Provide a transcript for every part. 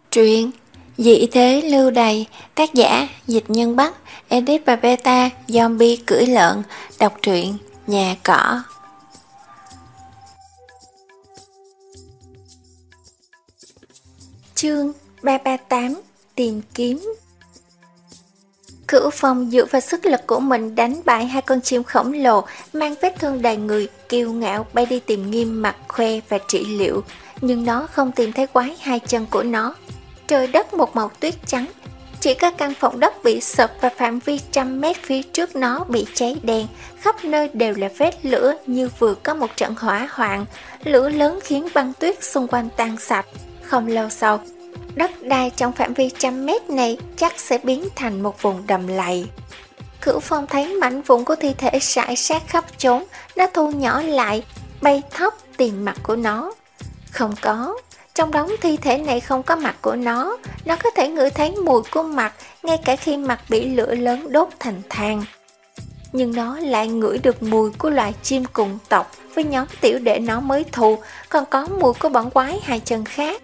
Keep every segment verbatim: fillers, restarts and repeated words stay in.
Truyện Dị thế lưu đày, tác giả Dịch Nhân Bắc, edit và beta Zombie cưỡi lợn. Đọc truyện Nhà cỏ. Chương ba ba tám. Tìm kiếm. Cửu Phong dựa vào sức lực của mình đánh bại hai con chim khổng lồ mang vết thương đầy người, kiêu ngạo bay đi tìm Nghiêm Mặt khoe và trị liệu, nhưng nó không tìm thấy quái hai chân của nó. Trời đất một màu tuyết trắng, chỉ có căn phòng đất bị sập và phạm vi trăm mét phía trước nó bị cháy đen, khắp nơi đều là vết lửa như vừa có một trận hỏa hoạn. Lửa lớn khiến băng tuyết xung quanh tan sạch. Không lâu sau, đất đai trong phạm vi trăm mét này chắc sẽ biến thành một vùng đầm lầy. Cửu Phong thấy mảnh vụn của thi thể rải rác khắp chốn, nó thu nhỏ lại, bay thấp tìm mặt của nó. Không có, trong đống thi thể này không có mặt của nó. Nó có thể ngửi thấy mùi của mặt ngay cả khi mặt bị lửa lớn đốt thành than. Nhưng nó lại ngửi được mùi của loài chim cùng tộc với nhóm tiểu đệ nó mới thù, còn có mùi của bọn quái hai chân khác.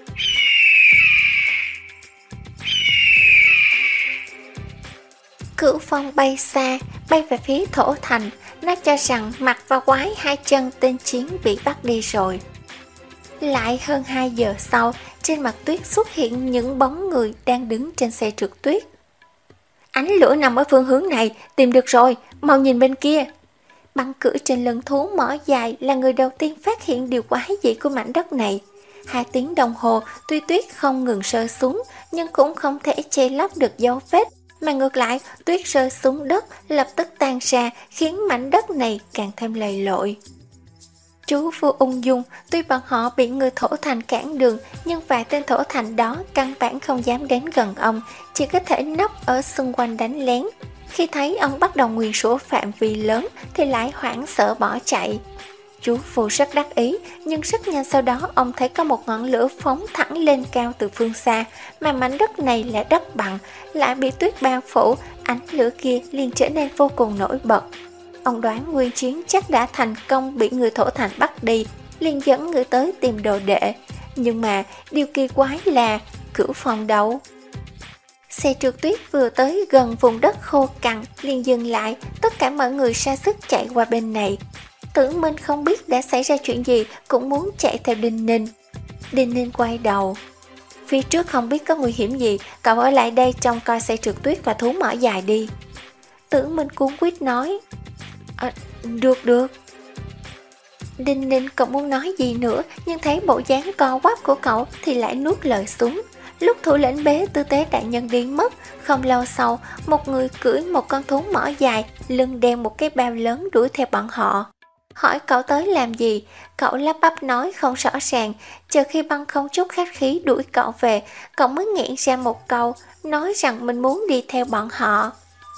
Cửu Phong bay xa, bay về phía thổ thành. Nó cho rằng mặt và quái hai chân tên chiến bị bắt đi rồi. Lại hơn hai giờ sau, trên mặt tuyết xuất hiện những bóng người đang đứng trên xe trượt tuyết. Ánh lửa nằm ở phương hướng này, tìm được rồi, mau nhìn bên kia. Băng cưỡi trên lưng thú mỏ dài là người đầu tiên phát hiện điều quái dị của mảnh đất này. Hai tiếng đồng hồ, tuy tuyết không ngừng rơi xuống, nhưng cũng không thể che lấp được dấu vết, mà ngược lại, tuyết rơi xuống đất lập tức tan ra, khiến mảnh đất này càng thêm lầy lội. Chú vua ung dung, tuy bọn họ bị người thổ thành cản đường, nhưng vài tên thổ thành đó căn bản không dám đến gần ông, chỉ có thể nấp ở xung quanh đánh lén. Khi thấy ông bắt đầu nguyền rủa phạm vi lớn thì lại hoảng sợ bỏ chạy. Chú vua rất đắc ý, nhưng rất nhanh sau đó ông thấy có một ngọn lửa phóng thẳng lên cao từ phương xa, mà mảnh đất này là đất bằng, lại bị tuyết bao phủ, ánh lửa kia liền trở nên vô cùng nổi bật. Ông đoán nguyên chiến chắc đã thành công bị người thổ thành bắt đi, liền dẫn người tới tìm đồ đệ. Nhưng mà điều kỳ quái là Cửu Phong đâu? Xe trượt tuyết vừa tới gần vùng đất khô cằn liền dừng lại, tất cả mọi người ra sức chạy qua bên này. Tử Minh không biết đã xảy ra chuyện gì, cũng muốn chạy theo Đinh Ninh. Đinh Ninh quay đầu. Phía trước không biết có nguy hiểm gì, cậu ở lại đây trông coi xe trượt tuyết và thú mỏ dài đi. Tử Minh cuống quýt nói. À, được được. Đinh Ninh cậu muốn nói gì nữa, nhưng thấy bộ dáng co quắp của cậu thì lại nuốt lời xuống. Lúc thủ lĩnh bế tư tế đại nhân biến mất, không lâu sau, một người cưỡi một con thú mỏ dài, lưng đeo một cái bao lớn đuổi theo bọn họ. Hỏi cậu tới làm gì, cậu lắp bắp nói không rõ ràng, chờ khi Băng không chút khách khí đuổi cậu về, cậu mới nghẹn ra một câu, nói rằng mình muốn đi theo bọn họ.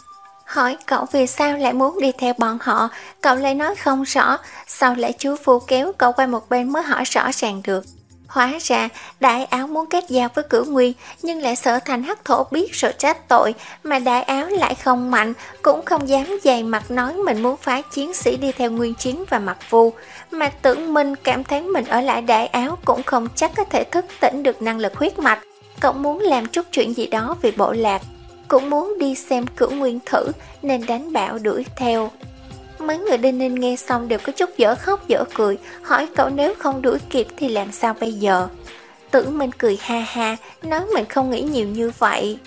Hỏi cậu vì sao lại muốn đi theo bọn họ, cậu lại nói không rõ, sau lại chú phu kéo cậu qua một bên mới hỏi rõ ràng được. Hóa ra Đại Áo muốn kết giao với Cửu Nguyên, nhưng lại sợ Thành Hắc Thổ biết rồi trách tội, mà Đại Áo lại không mạnh, cũng không dám dày mặt nói mình muốn phái chiến sĩ đi theo Nguyên Chiến và Mặt Vu. Mà Tưởng Minh cảm thấy mình ở lại Đại Áo cũng không chắc có thể thức tỉnh được năng lực huyết mạch, cậu muốn làm chút chuyện gì đó vì bộ lạc, cũng muốn đi xem Cửu Nguyên thử nên đánh bạo đuổi theo. Mấy người Đinh Ninh nghe xong đều có chút dở khóc dở cười, hỏi cậu nếu không đuổi kịp thì làm sao bây giờ. Tử Minh cười ha ha, nói mình không nghĩ nhiều như vậy.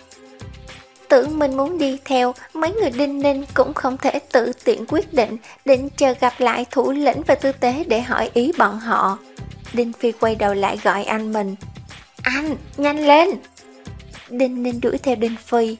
Tử Minh muốn đi theo, mấy người Đinh Ninh cũng không thể tự tiện quyết định, định chờ gặp lại thủ lĩnh và tư tế để hỏi ý bọn họ. Đinh Phi quay đầu lại gọi anh mình. Anh, nhanh lên! Đinh Ninh đuổi theo Đinh Phi.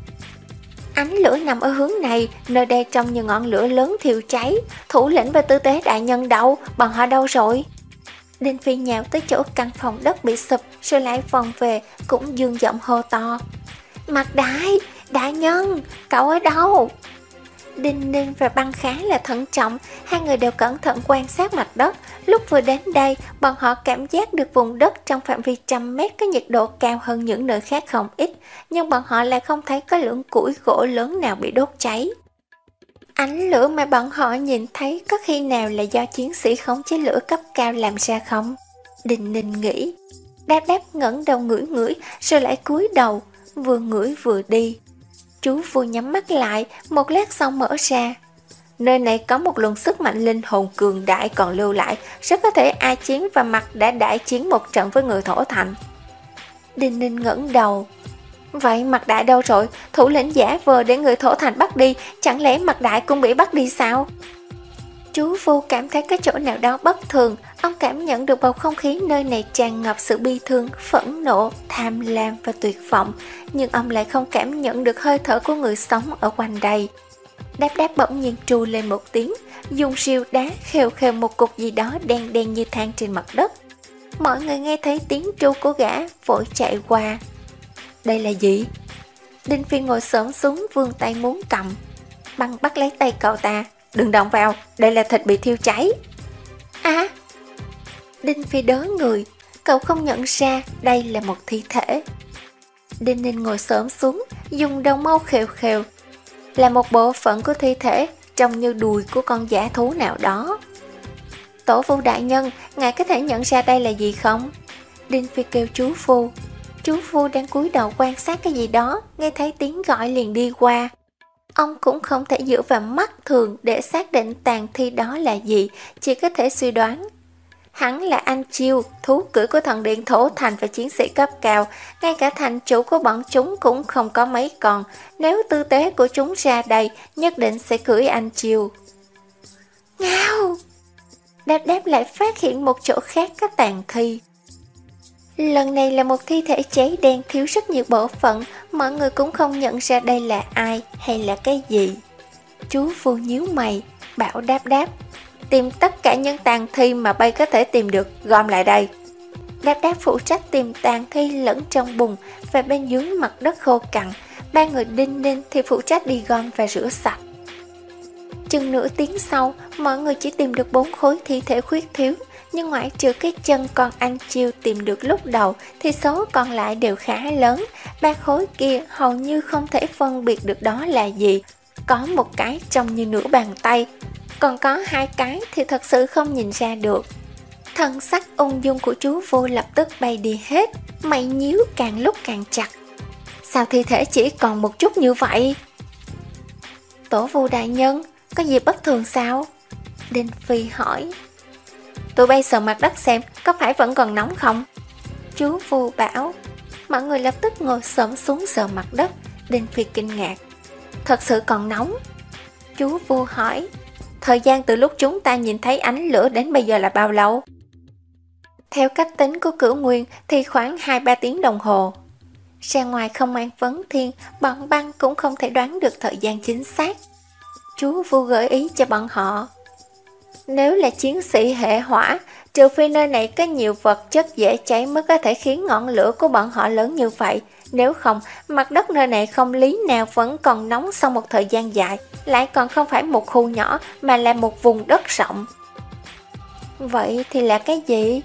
Ánh lửa nằm ở hướng này, nơi đây trông như ngọn lửa lớn thiêu cháy. Thủ lĩnh và tư tế đại nhân đâu, bọn họ đâu rồi? Đinh Phi nhào tới chỗ căn phòng đất bị sụp, rồi lại vòng về, cũng dương giọng hô to. Mặt Đại, đại nhân, cậu ở đâu? Đinh Ninh và Băng khá là thận trọng, hai người đều cẩn thận quan sát mặt đất. Lúc vừa đến đây, bọn họ cảm giác được vùng đất trong phạm vi trăm mét có nhiệt độ cao hơn những nơi khác không ít, nhưng bọn họ lại không thấy có lượng củi gỗ lớn nào bị đốt cháy. Ánh lửa mà bọn họ nhìn thấy có khi nào là do chiến sĩ khống chế lửa cấp cao làm ra không? Đinh Ninh nghĩ. Đáp đáp ngẩng đầu ngửi ngửi, rồi lại cúi đầu, vừa ngửi vừa đi. Chú Phu nhắm mắt lại, một lát sau mở ra. Nơi này có một luồng sức mạnh linh hồn cường đại còn lưu lại, rất có thể A Chiến và Mặt đã đại chiến một trận với người Thổ Thành. Đinh Ninh ngẩng đầu. Vậy Mặt Đại đâu rồi? Thủ lĩnh giả vờ để người Thổ Thành bắt đi, chẳng lẽ Mặt Đại cũng bị bắt đi sao? Chú Phu cảm thấy cái chỗ nào đó bất thường. Ông cảm nhận được bầu không khí nơi này tràn ngập sự bi thương, phẫn nộ, tham lam và tuyệt vọng. Nhưng ông lại không cảm nhận được hơi thở của người sống ở quanh đây. Đáp đáp bỗng nhiên tru lên một tiếng, dùng rìu đá khều khều một cục gì đó đen đen như than trên mặt đất. Mọi người nghe thấy tiếng tru của gã, vội chạy qua. Đây là gì? Đinh Phi ngồi xổm xuống vươn tay muốn cầm. Băng bắt lấy tay cậu ta. Đừng động vào, đây là thịt bị thiêu cháy. À! Đinh Phi đớ người, cậu không nhận ra đây là một thi thể. Đinh Ninh ngồi xổm xuống, dùng đầu mâu khều khều. Là một bộ phận của thi thể, trông như đùi của con dã thú nào đó. Tổ Phu đại nhân, ngài có thể nhận ra đây là gì không? Đinh Phi kêu chú Phu. Chú Phu đang cúi đầu quan sát cái gì đó, nghe thấy tiếng gọi liền đi qua. Ông cũng không thể dựa vào mắt thường để xác định tàn thi đó là gì, chỉ có thể suy đoán. Hắn là anh Chiêu, thú cưỡi của thần điện Thổ Thành và chiến sĩ cấp cao, ngay cả thành chủ của bọn chúng cũng không có mấy con, nếu tư tế của chúng ra đây, nhất định sẽ cưỡi anh Chiêu. Ngao! Đáp đáp lại phát hiện một chỗ khác có tàn thi. Lần này là một thi thể cháy đen thiếu rất nhiều bộ phận, mọi người cũng không nhận ra đây là ai hay là cái gì. Chú Phu nhíu mày, bảo đáp đáp. Tìm tất cả những tàn thi mà bay có thể tìm được, gom lại đây. Đáp đáp phụ trách tìm tàn thi lẫn trong bùn và bên dưới mặt đất khô cằn. Ba người Đinh Ninh thì phụ trách đi gom và rửa sạch. Chừng nửa tiếng sau, mọi người chỉ tìm được bốn khối thi thể khuyết thiếu. Nhưng ngoại trừ cái chân con anh Chiêu tìm được lúc đầu thì số còn lại đều khá lớn. Ba khối kia hầu như không thể phân biệt được đó là gì. Có một cái trông như nửa bàn tay, còn có hai cái thì thật sự không nhìn ra được. Thân sắc ung dung của chú Vô lập tức bay đi hết, mày nhíu càng lúc càng chặt. Sao thi thể chỉ còn một chút như vậy? Tổ Vu đại nhân, có gì bất thường sao? Đinh Phi hỏi. Tụi bay sờ mặt đất xem có phải vẫn còn nóng không? Chú Vu bảo. Mọi người lập tức ngồi xổm xuống sờ mặt đất. Đinh Phi kinh ngạc. Thật sự còn nóng. Chú Vu hỏi. Thời gian từ lúc chúng ta nhìn thấy ánh lửa đến bây giờ là bao lâu? Theo cách tính của Cửu Nguyên thì khoảng hai ba tiếng đồng hồ. Ra ngoài không an vấn thiên, bọn băng cũng không thể đoán được thời gian chính xác. Chú Vu gợi ý cho bọn họ. Nếu là chiến sĩ hệ hỏa, trừ phi nơi này có nhiều vật chất dễ cháy mới có thể khiến ngọn lửa của bọn họ lớn như vậy. Nếu không, mặt đất nơi này không lý nào vẫn còn nóng sau một thời gian dài, lại còn không phải một khu nhỏ mà là một vùng đất rộng. Vậy thì là cái gì?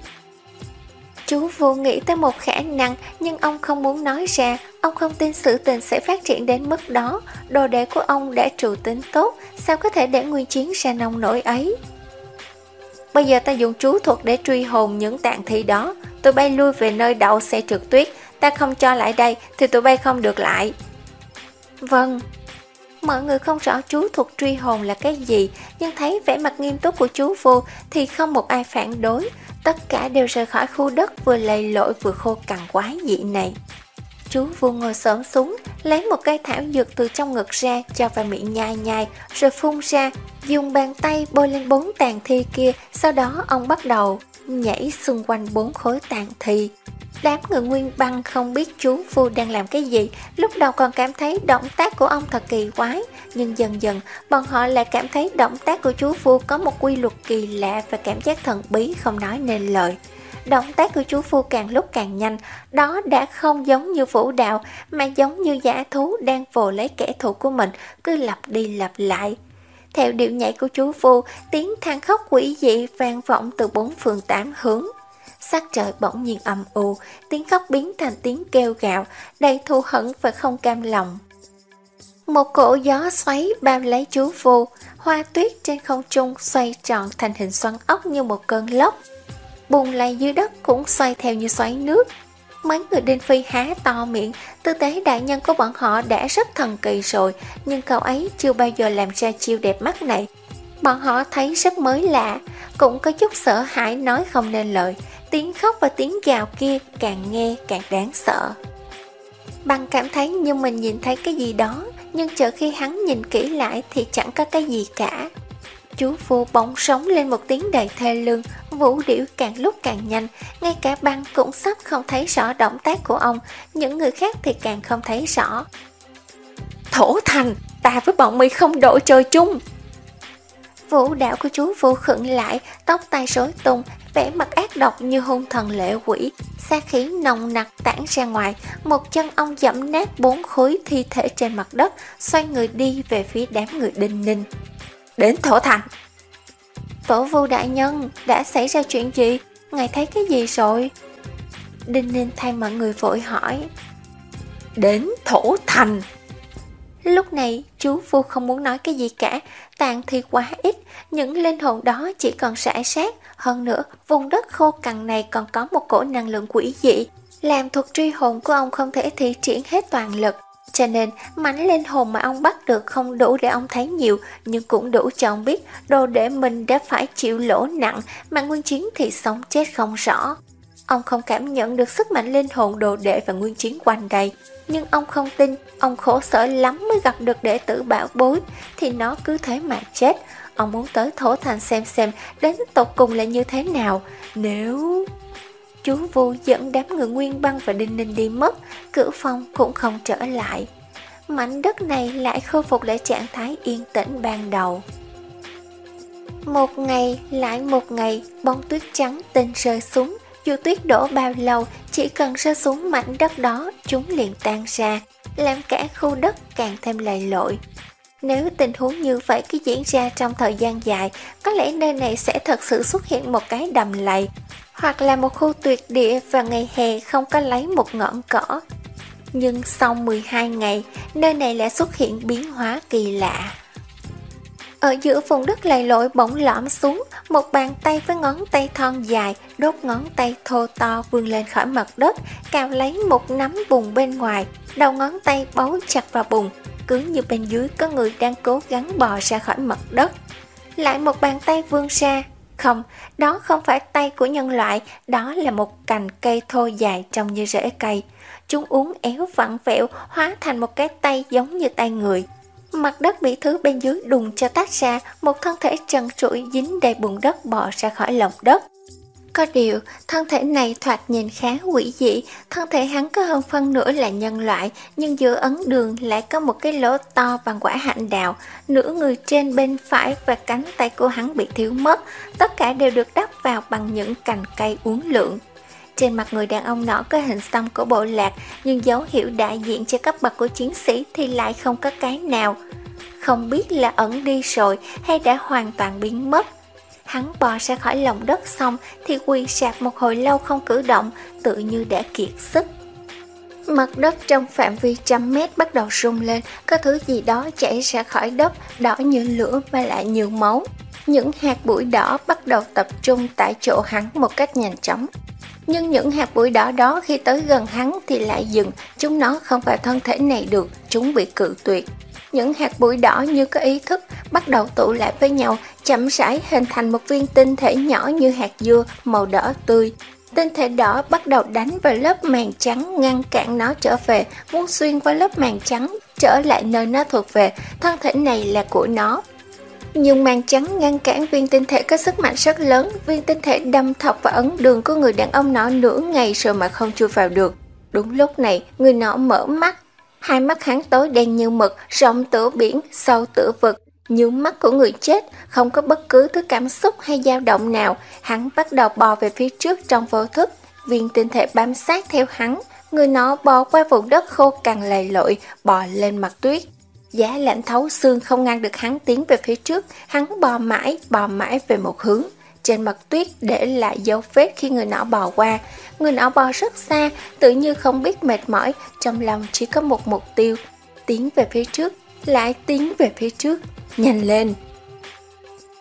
Chú Vu nghĩ tới một khả năng, nhưng ông không muốn nói ra. Ông không tin sự tình sẽ phát triển đến mức đó. Đồ đệ của ông đã trù tính tốt, sao có thể để nguyên chiến ra nông nổi ấy? Bây giờ ta dùng chú thuật để truy hồn những tạng thi đó. Tụi bay lui về nơi đậu xe trượt tuyết. Ta không cho lại đây thì tụi bay không được lại. Vâng. Mọi người không rõ chú thuật truy hồn là cái gì, nhưng thấy vẻ mặt nghiêm túc của chú Vu thì không một ai phản đối. Tất cả đều rời khỏi khu đất vừa lầy lội vừa khô cằn quái dị này. Chú Vu ngồi xổm xuống, lấy một cây thảo dược từ trong ngực ra, cho vào miệng nhai nhai, rồi phun ra, dùng bàn tay bôi lên bốn tàn thi kia. Sau đó ông bắt đầu nhảy xung quanh bốn khối tàn thi. Đám người Nguyên Băng không biết chú Vu đang làm cái gì, lúc đầu còn cảm thấy động tác của ông thật kỳ quái, nhưng dần dần bọn họ lại cảm thấy động tác của chú Vu có một quy luật kỳ lạ và cảm giác thần bí không nói nên lời. Động tác của chú Vu càng lúc càng nhanh, đó đã không giống như vũ đạo mà giống như dã thú đang vồ lấy kẻ thù của mình, cứ lặp đi lặp lại. Theo điệu nhảy của chú Vu, tiếng than khóc quỷ dị vang vọng từ bốn phương tám hướng. Sắc trời bỗng nhiên âm u, tiếng khóc biến thành tiếng kêu gào, đầy thù hận và không cam lòng. Một cỗ gió xoáy bao lấy chú Vu, hoa tuyết trên không trung xoay tròn thành hình xoắn ốc như một cơn lốc. bùn lầy dưới đất cũng xoay theo như xoáy nước. Mấy người Đinh Phi há to miệng, tư thế đại nhân của bọn họ đã rất thần kỳ rồi, nhưng cậu ấy chưa bao giờ làm ra chiêu đẹp mắt này. Bọn họ thấy rất mới lạ, cũng có chút sợ hãi nói không nên lời. Tiếng khóc và tiếng gào kia càng nghe càng đáng sợ. Bằng cảm thấy như mình nhìn thấy cái gì đó, nhưng chờ khi hắn nhìn kỹ lại thì chẳng có cái gì cả. Chú Phu bỗng sống lên một tiếng đầy thê lương, vũ điệu càng lúc càng nhanh, ngay cả Băng cũng sắp không thấy rõ động tác của ông, những người khác thì càng không thấy rõ. Thổ Thành, ta với bọn mi không đội trời chung. Vũ đạo của chú Phu khựng lại, tóc tai rối tung, vẻ mặt ác độc như hung thần lệ quỷ, sát khí nồng nặc tản ra ngoài. Một chân ông dẫm nát bốn khối thi thể trên mặt đất, xoay người đi về phía đám người Đinh Ninh. Đến Thổ Thành. Tổ Vu đại nhân, đã xảy ra chuyện gì? Ngài thấy cái gì rồi? Đinh Ninh thay mọi người vội hỏi. Đến Thổ Thành. Lúc này chú Phu không muốn nói cái gì cả, tàn thì quá ít, những linh hồn đó chỉ còn rải rác. Hơn nữa, vùng đất khô cằn này còn có một cổ năng lượng quỷ dị, làm thuật truy hồn của ông không thể thi triển hết toàn lực. Cho nên, mảnh linh hồn mà ông bắt được không đủ để ông thấy nhiều, nhưng cũng đủ cho ông biết đồ đệ mình đã phải chịu lỗ nặng, mà Nguyên Chiến thì sống chết không rõ. Ông không cảm nhận được sức mạnh linh hồn đồ đệ và Nguyên Chiến quanh đây, nhưng ông không tin, ông khổ sở lắm mới gặp được đệ tử bảo bối, thì nó cứ thế mà chết. Ông muốn tới Thổ Thành xem xem đến tột cùng là như thế nào. Nếu... Chú Vu dẫn đám người Nguyên Băng và Đinh Ninh đi mất, Cửu Phong cũng không trở lại. Mảnh đất này lại khôi phục lại trạng thái yên tĩnh ban đầu. Một ngày lại một ngày, bông tuyết trắng tinh rơi xuống. Dù tuyết đổ bao lâu, chỉ cần rơi xuống mảnh đất đó, chúng liền tan ra, làm cả khu đất càng thêm lầy lội. Nếu tình huống như vậy cứ diễn ra trong thời gian dài, có lẽ nơi này sẽ thật sự xuất hiện một cái đầm lầy, hoặc là một khu tuyệt địa và ngày hè không có lấy một ngọn cỏ. Nhưng sau mười hai ngày, nơi này lại xuất hiện biến hóa kỳ lạ. Ở giữa vùng đất lầy lội bỗng lõm xuống, một bàn tay với ngón tay thon dài, đốt ngón tay thô to vươn lên khỏi mặt đất, cào lấy một nắm bùn bên ngoài, đầu ngón tay bấu chặt vào bùn, cứ như bên dưới có người đang cố gắng bò ra khỏi mặt đất. Lại một bàn tay vươn ra. Không, đó không phải tay của nhân loại, đó là một cành cây thô dài trông như rễ cây. Chúng uốn éo vặn vẹo, hóa thành một cái tay giống như tay người. Mặt đất bị thứ bên dưới đùng cho tách ra, một thân thể trần trụi dính đầy bùn đất bò ra khỏi lòng đất. Có điều, thân thể này thoạt nhìn khá quỷ dị, thân thể hắn có hơn phân nửa là nhân loại, nhưng giữa ấn đường lại có một cái lỗ to bằng quả hạnh đào, nửa người trên bên phải và cánh tay của hắn bị thiếu mất, tất cả đều được đắp vào bằng những cành cây uốn lượn. Trên mặt người đàn ông nọ có hình xăm của bộ lạc, nhưng dấu hiệu đại diện cho cấp bậc của chiến sĩ thì lại không có cái nào. Không biết là ẩn đi rồi hay đã hoàn toàn biến mất. Hắn bò ra khỏi lòng đất xong thì quỳ sạp một hồi lâu không cử động, tự như đã kiệt sức. Mặt đất trong phạm vi trăm mét bắt đầu rung lên, có thứ gì đó chảy ra khỏi đất, đỏ như lửa mà lại như máu. Những hạt bụi đỏ bắt đầu tập trung tại chỗ hắn một cách nhanh chóng. Nhưng những hạt bụi đỏ đó khi tới gần hắn thì lại dừng, chúng nó không phải thân thể này được, chúng bị cự tuyệt. Những hạt bụi đỏ như có ý thức bắt đầu tụ lại với nhau, chậm rãi hình thành một viên tinh thể nhỏ như hạt dưa, màu đỏ tươi. Tinh thể đỏ bắt đầu đánh vào lớp màng trắng, ngăn cản nó trở về, muốn xuyên qua lớp màng trắng, trở lại nơi nó thuộc về, thân thể này là của nó. Nhưng màng trắng ngăn cản viên tinh thể có sức mạnh rất lớn, viên tinh thể đâm thọc vào ấn đường của người đàn ông nọ nửa ngày rồi mà không chui vào được. Đúng lúc này, người nọ mở mắt. Hai mắt hắn tối đen như mực, rộng tựa biển, sâu tựa vực. Như mắt của người chết, không có bất cứ thứ cảm xúc hay dao động nào. Hắn bắt đầu bò về phía trước trong vô thức. Viên tinh thể bám sát theo hắn. Người nọ bò qua vùng đất khô cằn lầy lội, bò lên mặt tuyết. Giá lạnh thấu xương không ngăn được hắn tiến về phía trước. Hắn bò mãi, bò mãi về một hướng. Trên mặt tuyết để lại dấu vết khi người nọ bò qua. Người nọ bò rất xa, tự như không biết mệt mỏi, trong lòng chỉ có một mục tiêu. Tiến về phía trước, lại tiến về phía trước. Nhanh lên!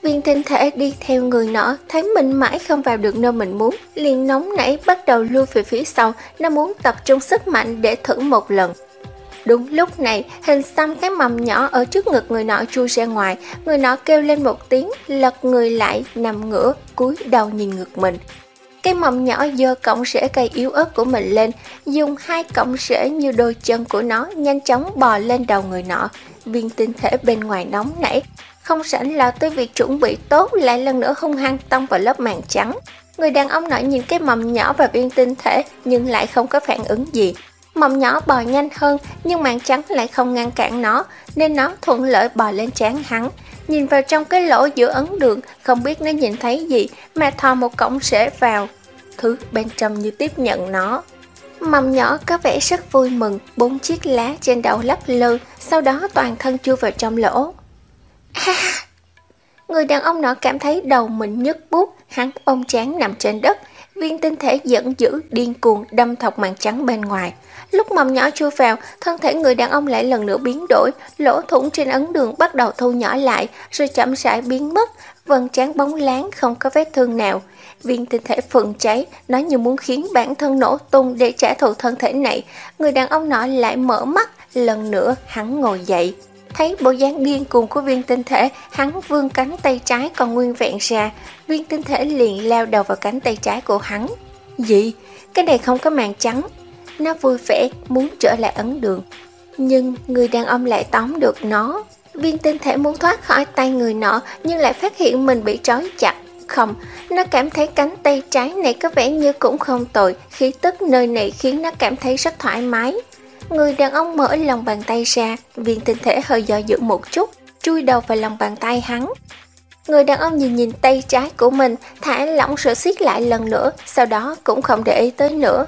Viên tinh thể đi theo người nọ, thấy mình mãi không vào được nơi mình muốn, liền nóng nảy bắt đầu lui về phía sau, nó muốn tập trung sức mạnh để thử một lần. Đúng lúc này, hình xăm cái mầm nhỏ ở trước ngực người nọ chui ra ngoài, người nọ kêu lên một tiếng, lật người lại, nằm ngửa, cúi đầu nhìn ngực mình. Cái mầm nhỏ giơ cọng rễ cây yếu ớt của mình lên, dùng hai cọng rễ như đôi chân của nó nhanh chóng bò lên đầu người nọ. Viên tinh thể bên ngoài nóng nảy, không rảnh lo tới việc chuẩn bị tốt, lại lần nữa hung hăng tông vào lớp màng trắng. Người đàn ông nọ nhìn cái mầm nhỏ và viên tinh thể nhưng lại không có phản ứng gì. Mầm nhỏ bò nhanh hơn nhưng màng trắng lại không ngăn cản nó, nên nó thuận lợi bò lên trán hắn. Nhìn vào trong cái lỗ giữa ấn đường, không biết nó nhìn thấy gì mà thò một cọng rễ vào. Thứ bên trong như tiếp nhận nó. Mầm nhỏ có vẻ rất vui mừng, bốn chiếc lá trên đầu lắc lư, sau đó toàn thân chui vào trong lỗ. À! Người đàn ông nọ cảm thấy đầu mình nhức buốt, hắn ôm trán nằm trên đất. Viên tinh thể giận dữ, điên cuồng đâm thọc màng trắng bên ngoài. Lúc mầm nhỏ chui vào, thân thể người đàn ông lại lần nữa biến đổi, lỗ thủng trên ấn đường bắt đầu thu nhỏ lại, rồi chậm rãi biến mất, vầng trán bóng láng không có vết thương nào. Viên tinh thể phừng cháy, nó như muốn khiến bản thân nổ tung để trả thù thân thể này. Người đàn ông nọ lại mở mắt, lần nữa hắn ngồi dậy. Thấy bộ dáng điên cuồng của viên tinh thể, hắn vươn cánh tay trái còn nguyên vẹn ra. Viên tinh thể liền lao đầu vào cánh tay trái của hắn. Gì? Cái này không có màng trắng. Nó vui vẻ muốn trở lại ấn đường, nhưng người đàn ông lại tóm được nó. Viên tinh thể muốn thoát khỏi tay người nọ nhưng lại phát hiện mình bị trói chặt. Không, nó cảm thấy cánh tay trái này có vẻ như cũng không tồi, khí tức nơi này khiến nó cảm thấy rất thoải mái. Người đàn ông mở lòng bàn tay ra, viên tinh thể hơi do dự một chút, chui đầu vào lòng bàn tay hắn. Người đàn ông nhìn nhìn tay trái của mình, thả lỏng rồi siết lại lần nữa, sau đó cũng không để ý tới nữa.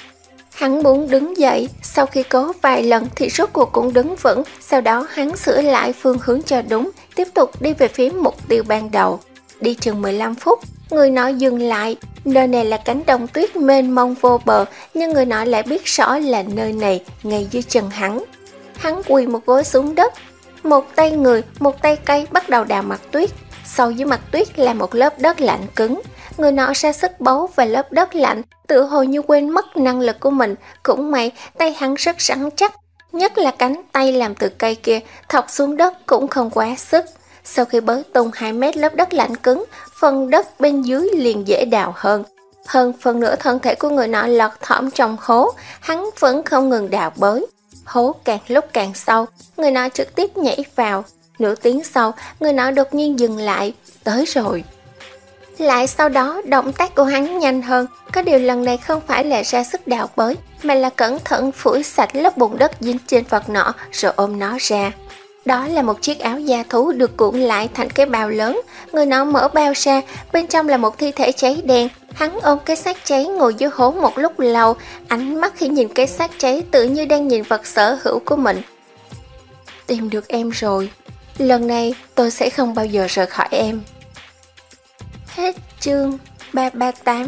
Hắn muốn đứng dậy, sau khi cố vài lần thì rốt cuộc cũng đứng vững, sau đó hắn sửa lại phương hướng cho đúng, tiếp tục đi về phía mục tiêu ban đầu. Đi chừng mười lăm phút, người nọ dừng lại. Nơi này là cánh đồng tuyết mênh mông vô bờ, nhưng người nọ lại biết rõ là nơi này ngay dưới chân hắn. Hắn quỳ một gối xuống đất, một tay người, một tay cây bắt đầu đào mặt tuyết. Sau dưới mặt tuyết là một lớp đất lạnh cứng. Người nọ ra sức bấu vào lớp đất lạnh, tự hồ như quên mất năng lực của mình. Cũng may tay hắn rất rắn chắc, nhất là cánh tay làm từ cây kia, thọc xuống đất cũng không quá sức. Sau khi bới tung hai mét lớp đất lạnh cứng, phần đất bên dưới liền dễ đào hơn. Hơn phần nửa thân thể của người nọ lọt thỏm trong hố, hắn vẫn không ngừng đào bới. Hố càng lúc càng sâu, người nọ trực tiếp nhảy vào. Nửa tiếng sau, người nọ đột nhiên dừng lại, tới rồi. Lại sau đó, động tác của hắn nhanh hơn, có điều lần này không phải là ra sức đào bới, mà là cẩn thận phủi sạch lớp bùn đất dính trên vật nọ rồi ôm nó ra. Đó là một chiếc áo da thú được cuộn lại thành cái bao lớn. Người nọ mở bao ra, bên trong là một thi thể cháy đen. Hắn ôm cái xác cháy ngồi dưới hố một lúc lâu, ánh mắt khi nhìn cái xác cháy tự như đang nhìn vật sở hữu của mình. Tìm được em rồi, lần này tôi sẽ không bao giờ rời khỏi em. Hết chương ba ba tám.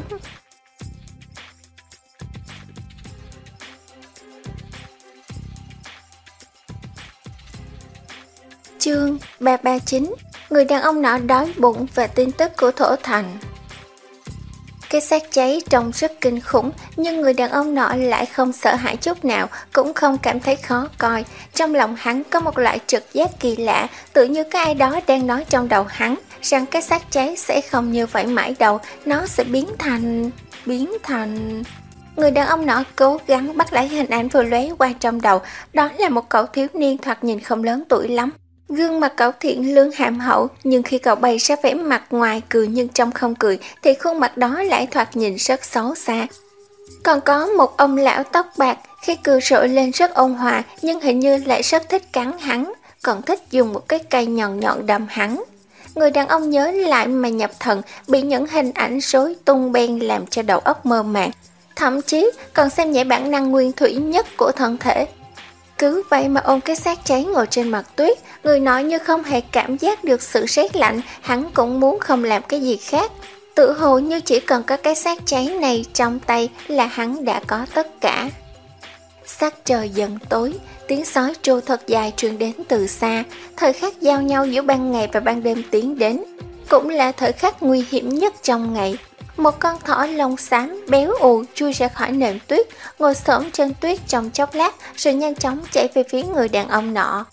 Chương ba ba chín. Người đàn ông nọ đói bụng và tin tức của Thổ Thành. Cái xác cháy trông rất kinh khủng, nhưng người đàn ông nọ lại không sợ hãi chút nào, cũng không cảm thấy khó coi. Trong lòng hắn có một loại trực giác kỳ lạ, tự như có ai đó đang nói trong đầu hắn rằng cái xác cháy sẽ không như vậy mãi đâu, nó sẽ biến thành... biến thành... Người đàn ông nọ cố gắng bắt lấy hình ảnh vừa lóe qua trong đầu, đó là một cậu thiếu niên thoạt nhìn không lớn tuổi lắm. Gương mặt cậu thiện lương hàm hậu, nhưng khi cậu bày ra vẻ mặt ngoài cười nhưng trong không cười thì khuôn mặt đó lại thoạt nhìn rất xấu xa. Còn có một ông lão tóc bạc, khi cười rộ lên rất ôn hòa nhưng hình như lại rất thích cắn hắn, còn thích dùng một cái cây nhọn nhọn đâm hắn. Người đàn ông nhớ lại mà nhập thần, bị những hình ảnh rối tung beng làm cho đầu óc mơ màng, thậm chí còn xem nhẹ bản năng nguyên thủy nhất của thân thể. Cứ vậy mà ôm cái xác cháy ngồi trên mặt tuyết, người nọ như không hề cảm giác được sự rét lạnh, hắn cũng muốn không làm cái gì khác. Tự hồ như chỉ cần có cái xác cháy này trong tay là hắn đã có tất cả. Sắc trời dần tối, tiếng sói tru thật dài truyền đến từ xa, thời khắc giao nhau giữa ban ngày và ban đêm tiến đến. cũng là thời khắc nguy hiểm nhất trong ngày. Một con thỏ lông xám béo ù chui ra khỏi nền tuyết, ngồi xổm trên tuyết trong chốc lát rồi nhanh chóng chạy về phía người đàn ông nọ.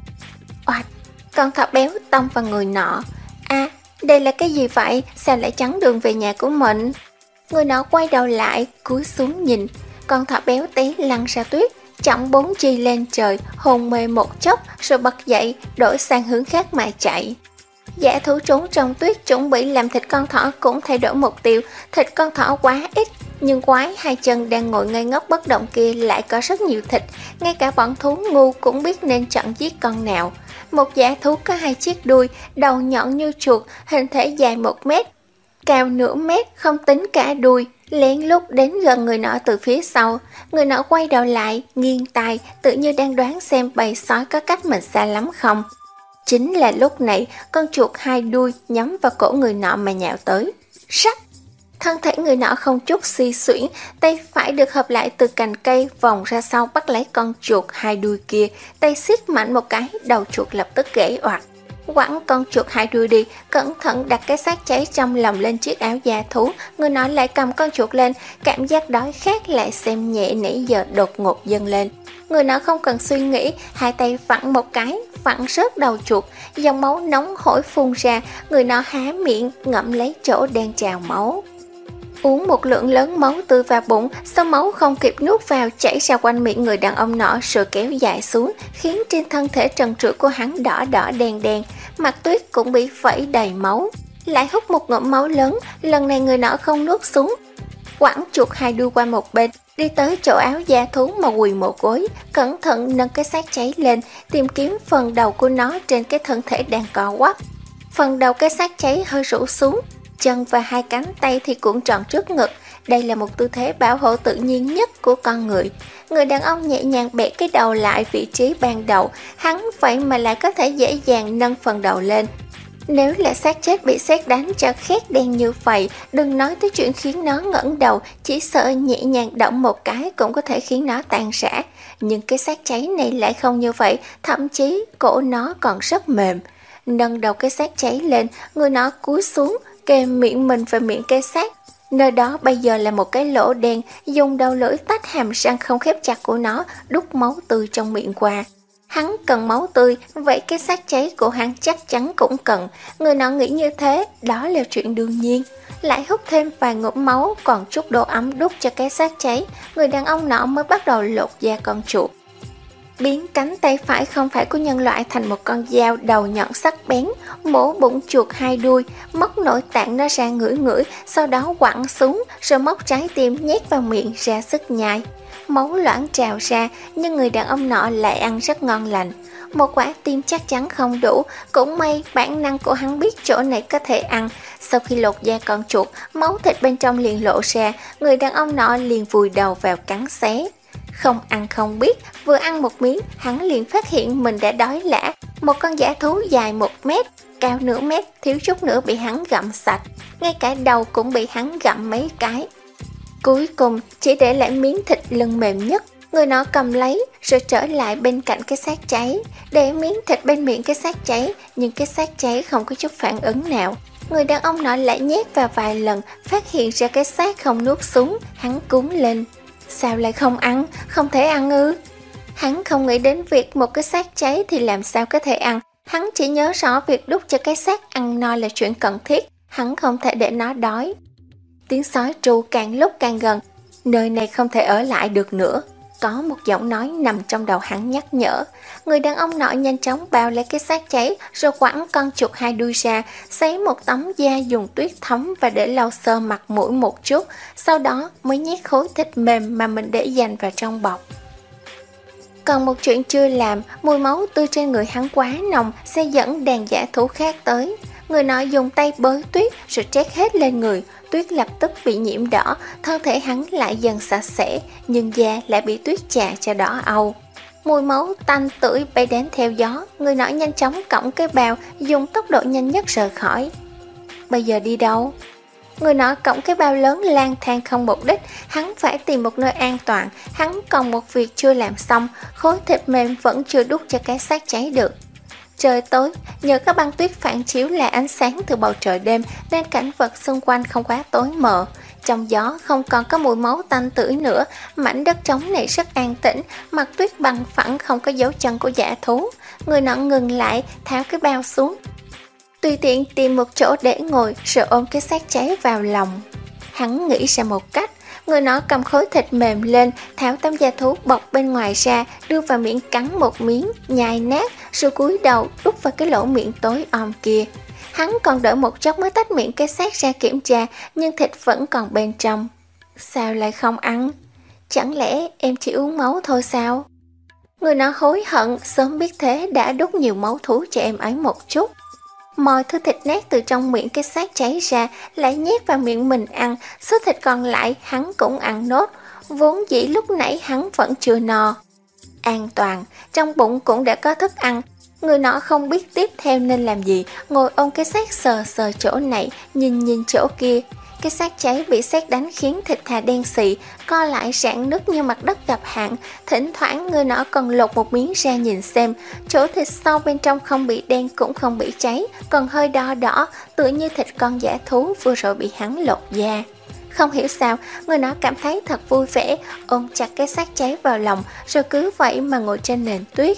Oạch! Con thỏ béo tông vào người nọ. À, đây là cái gì vậy? Sao lại chắn đường về nhà của mình? Người nọ quay đầu lại, cúi xuống nhìn. Con thỏ béo té lăn ra tuyết, chỏng bốn chi lên trời, hồn mê một chốc rồi bật dậy, đổi sang hướng khác mà chạy. Dã thú trốn trong tuyết chuẩn bị làm thịt con thỏ cũng thay đổi mục tiêu. Thịt con thỏ quá ít, nhưng quái hai chân đang ngồi ngây ngốc bất động kia lại có rất nhiều thịt. Ngay cả bọn thú ngu cũng biết nên chọn giết con nào. Một dã thú có hai chiếc đuôi, đầu nhọn như chuột, hình thể dài một mét, cao nửa mét, không tính cả đuôi, lén lút đến gần người nọ từ phía sau. Người nọ quay đầu lại, nghiêng tai, tự như đang đoán xem bầy sói có cách mình xa lắm không. Chính là lúc này, con chuột hai đuôi nhắm vào cổ người nọ mà nhào tới. Rắc! Thân thể người nọ không chút suy xuyển, tay phải được hợp lại từ cành cây vòng ra sau bắt lấy con chuột hai đuôi kia, tay siết mạnh một cái, đầu chuột lập tức gãy oạt. Quẳng con chuột hai đuôi đi, cẩn thận đặt cái xác cháy trong lòng lên chiếc áo da thú. Người nọ lại cầm con chuột lên, cảm giác đói khát lại xem nhẹ nãy giờ đột ngột dâng lên. Người nọ không cần suy nghĩ, hai tay vặn một cái, vặn rớt đầu chuột, dòng máu nóng hổi phun ra. Người nọ há miệng, ngậm lấy chỗ đang trào máu. Uống một lượng lớn máu tươi vào bụng, sau máu không kịp nuốt vào chảy ra quanh miệng người đàn ông nọ rồi kéo dài xuống, khiến trên thân thể trần trụi của hắn đỏ đỏ đen đen, mặt tuyết cũng bị vẩy đầy máu. Lại hút một ngụm máu lớn, lần này người nọ không nuốt xuống, quẳng chuột hai đuôi qua một bên, đi tới chỗ áo da thú mà quỳ một gối, cẩn thận nâng cái xác cháy lên, tìm kiếm phần đầu của nó trên cái thân thể đang co quắp. Phần đầu cái xác cháy hơi rũ xuống, chân và hai cánh tay thì cuộn tròn trước ngực. Đây là một tư thế bảo hộ tự nhiên nhất của con người. Người đàn ông nhẹ nhàng bẻ cái đầu lại vị trí ban đầu, hắn vậy mà lại có thể dễ dàng nâng phần đầu lên. Nếu là xác chết bị sét đánh cho khét đen như vậy, đừng nói tới chuyện khiến nó ngẩng đầu, chỉ sợ nhẹ nhàng động một cái cũng có thể khiến nó tan rã. Nhưng cái xác cháy này lại không như vậy, thậm chí cổ nó còn rất mềm. Nâng đầu cái xác cháy lên, người nó cúi xuống, kề miệng mình vào miệng cái xác. Nơi đó bây giờ là một cái lỗ đen, dùng đầu lưỡi tách hàm răng không khép chặt của nó, đút máu tươi trong miệng qua. Hắn cần máu tươi, vậy cái xác cháy của hắn chắc chắn cũng cần. Người nọ nghĩ như thế, đó là chuyện đương nhiên. Lại hút thêm vài ngụm máu, còn chút độ ấm đút cho cái xác cháy, người đàn ông nọ mới bắt đầu lột da con chuột. Biến cánh tay phải không phải của nhân loại thành một con dao đầu nhọn sắc bén, mổ bụng chuột hai đuôi, móc nội tạng nó ra ngửi ngửi, sau đó quẳng xuống, rồi móc trái tim nhét vào miệng ra sức nhai. Máu loãng trào ra, nhưng người đàn ông nọ lại ăn rất ngon lành. Một quả tim chắc chắn không đủ, cũng may bản năng của hắn biết chỗ này có thể ăn. Sau khi lột da con chuột, máu thịt bên trong liền lộ ra, người đàn ông nọ liền vùi đầu vào cắn xé. Không ăn không biết, vừa ăn một miếng, hắn liền phát hiện mình đã đói lả. Một con dã thú dài một mét, cao nửa mét, thiếu chút nữa bị hắn gặm sạch. Ngay cả đầu cũng bị hắn gặm mấy cái. Cuối cùng, chỉ để lại miếng thịt lưng mềm nhất. Người nọ cầm lấy, rồi trở lại bên cạnh cái xác cháy, để miếng thịt bên miệng cái xác cháy, nhưng cái xác cháy không có chút phản ứng nào. Người đàn ông nọ lại nhét vào vài lần, phát hiện ra cái xác không nuốt xuống, hắn cuống lên. Sao lại không ăn? Không thể ăn ư? Hắn không nghĩ đến việc một cái xác cháy thì làm sao có thể ăn. Hắn chỉ nhớ rõ việc đút cho cái xác ăn no là chuyện cần thiết. Hắn không thể để nó đói. Tiếng sói tru càng lúc càng gần. Nơi này không thể ở lại được nữa. Có một giọng nói nằm trong đầu hắn nhắc nhở. Người đàn ông nọ nhanh chóng bao lấy cái xác cháy, rồi quẳng con chuột hai đuôi ra, xấy một tấm da dùng tuyết thấm và để lau sơ mặt mũi một chút, sau đó mới nhét khối thịt mềm mà mình để dành vào trong bọc. Còn một chuyện chưa làm, mùi máu tươi trên người hắn quá nồng, sẽ dẫn đàn dã thú khác tới. Người nọ dùng tay bới tuyết rồi trét hết lên người, tuyết lập tức bị nhiễm đỏ, thân thể hắn lại dần sạch sẽ, nhưng da lại bị tuyết chà cho đỏ âu. Mùi máu tanh tưởi bay đến theo gió, người nọ nhanh chóng cõng cái bao, dùng tốc độ nhanh nhất rời khỏi. Bây giờ đi đâu? Người nọ cõng cái bao lớn lang thang không mục đích, hắn phải tìm một nơi an toàn, hắn còn một việc chưa làm xong, khối thịt mềm vẫn chưa đút cho cái xác cháy được. Trời tối, nhờ các băng tuyết phản chiếu lại ánh sáng từ bầu trời đêm nên cảnh vật xung quanh không quá tối mờ. Trong gió không còn có mùi máu tanh tưởi nữa, mảnh đất trống này rất an tĩnh, mặt tuyết bằng phẳng không có dấu chân của dã thú. Người nọ ngừng lại, tháo cái bao xuống, tùy tiện tìm một chỗ để ngồi rồi ôm cái xác cháy vào lòng. Hắn nghĩ ra một cách. Người nọ cầm khối thịt mềm lên, tháo tấm da thú bọc bên ngoài ra, đưa vào miệng cắn một miếng, nhai nát, rồi cúi đầu đút vào cái lỗ miệng tối om kia. Hắn còn đợi một chốc mới tách miệng cái xác ra kiểm tra, nhưng thịt vẫn còn bên trong. Sao lại không ăn? Chẳng lẽ em chỉ uống máu thôi sao? Người nọ hối hận, sớm biết thế đã đút nhiều máu thú cho em ấy một chút. Mòi thứ thịt nát từ trong miệng cái xác cháy ra, lại nhét vào miệng mình ăn, số thịt còn lại hắn cũng ăn nốt, vốn dĩ lúc nãy hắn vẫn chưa no. An toàn, trong bụng cũng đã có thức ăn, người nọ không biết tiếp theo nên làm gì, ngồi ôm cái xác sờ sờ chỗ này, nhìn nhìn chỗ kia. Cái xác cháy bị sét đánh khiến thịt thà đen xị, co lại rạn nứt như mặt đất gặp hạn. Thỉnh thoảng người nọ còn lột một miếng ra nhìn xem, chỗ thịt sâu bên trong không bị đen cũng không bị cháy, còn hơi đỏ đỏ, tựa như thịt con dã thú vừa rồi bị hắn lột da. Không hiểu sao, người nọ cảm thấy thật vui vẻ, ôm chặt cái xác cháy vào lòng, rồi cứ vậy mà ngồi trên nền tuyết.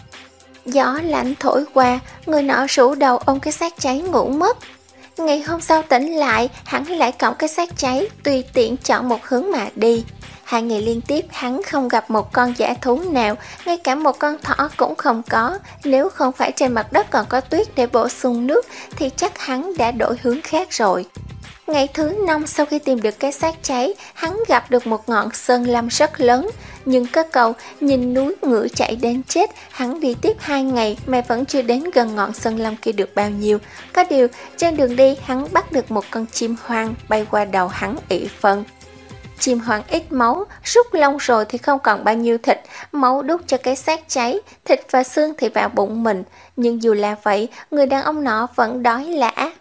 Gió lạnh thổi qua, người nọ rũ đầu ôm cái xác cháy ngủ mất. Ngày hôm sau tỉnh lại, hắn lại cõng cái xác cháy, tùy tiện chọn một hướng mà đi. Hai ngày liên tiếp hắn không gặp một con dã thú nào, ngay cả một con thỏ cũng không có. Nếu không phải trên mặt đất còn có tuyết để bổ sung nước, thì chắc hắn đã đổi hướng khác rồi. Ngày thứ năm sau khi tìm được cái xác cháy, hắn gặp được một ngọn sơn lâm rất lớn. Nhưng có câu, nhìn núi ngựa chạy đến chết, hắn đi tiếp hai ngày mà vẫn chưa đến gần ngọn sơn lâm kia được bao nhiêu. Có điều, trên đường đi hắn bắt được một con chim hoang bay qua đầu hắn ị phân. Chim hoang ít máu, rút lông rồi thì không còn bao nhiêu thịt, máu đút cho cái xác cháy, thịt và xương thì vào bụng mình. Nhưng dù là vậy, người đàn ông nọ vẫn đói lả.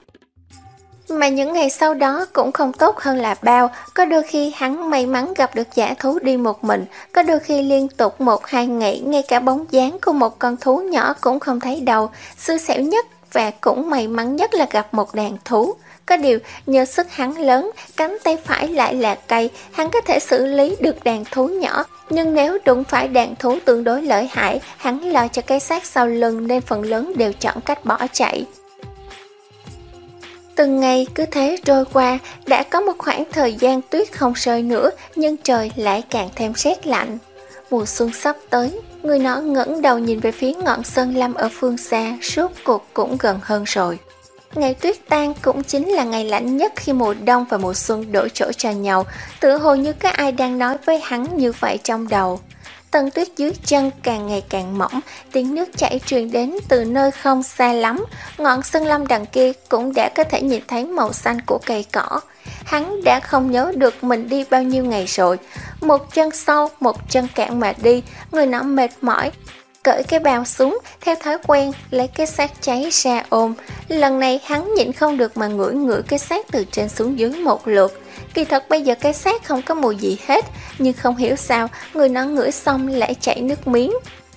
Mà những ngày sau đó cũng không tốt hơn là bao, có đôi khi hắn may mắn gặp được dã thú đi một mình, có đôi khi liên tục một hai ngày ngay cả bóng dáng của một con thú nhỏ cũng không thấy đâu. Xui xẻo nhất và cũng may mắn nhất là gặp một đàn thú. Có điều nhờ sức hắn lớn, cánh tay phải lại là cây, hắn có thể xử lý được đàn thú nhỏ. Nhưng nếu đụng phải đàn thú tương đối lợi hại, hắn lo cho cái xác sau lưng nên phần lớn đều chọn cách bỏ chạy. Từng ngày cứ thế trôi qua, đã có một khoảng thời gian tuyết không rơi nữa, nhưng trời lại càng thêm rét lạnh. Mùa xuân sắp tới, người nọ ngẩng đầu nhìn về phía ngọn sơn lâm ở phương xa, rốt cuộc cũng gần hơn rồi. Ngày tuyết tan cũng chính là ngày lạnh nhất khi mùa đông và mùa xuân đổi chỗ cho nhau, tựa hồ như có ai đang nói với hắn như vậy trong đầu. Tầng tuyết dưới chân càng ngày càng mỏng, tiếng nước chảy truyền đến từ nơi không xa lắm. Ngọn sơn lâm đằng kia cũng đã có thể nhìn thấy màu xanh của cây cỏ. Hắn đã không nhớ được mình đi bao nhiêu ngày rồi. Một chân sâu, một chân cạn mà đi, người nọ mệt mỏi. Cởi cái bao xuống, theo thói quen, lấy cái xác cháy ra ôm. Lần này hắn nhịn không được mà ngửi ngửi cái xác từ trên xuống dưới một lượt. Kỳ thật bây giờ cái xác không có mùi gì hết, nhưng không hiểu sao, người nó ngửi xong lại chảy nước miếng.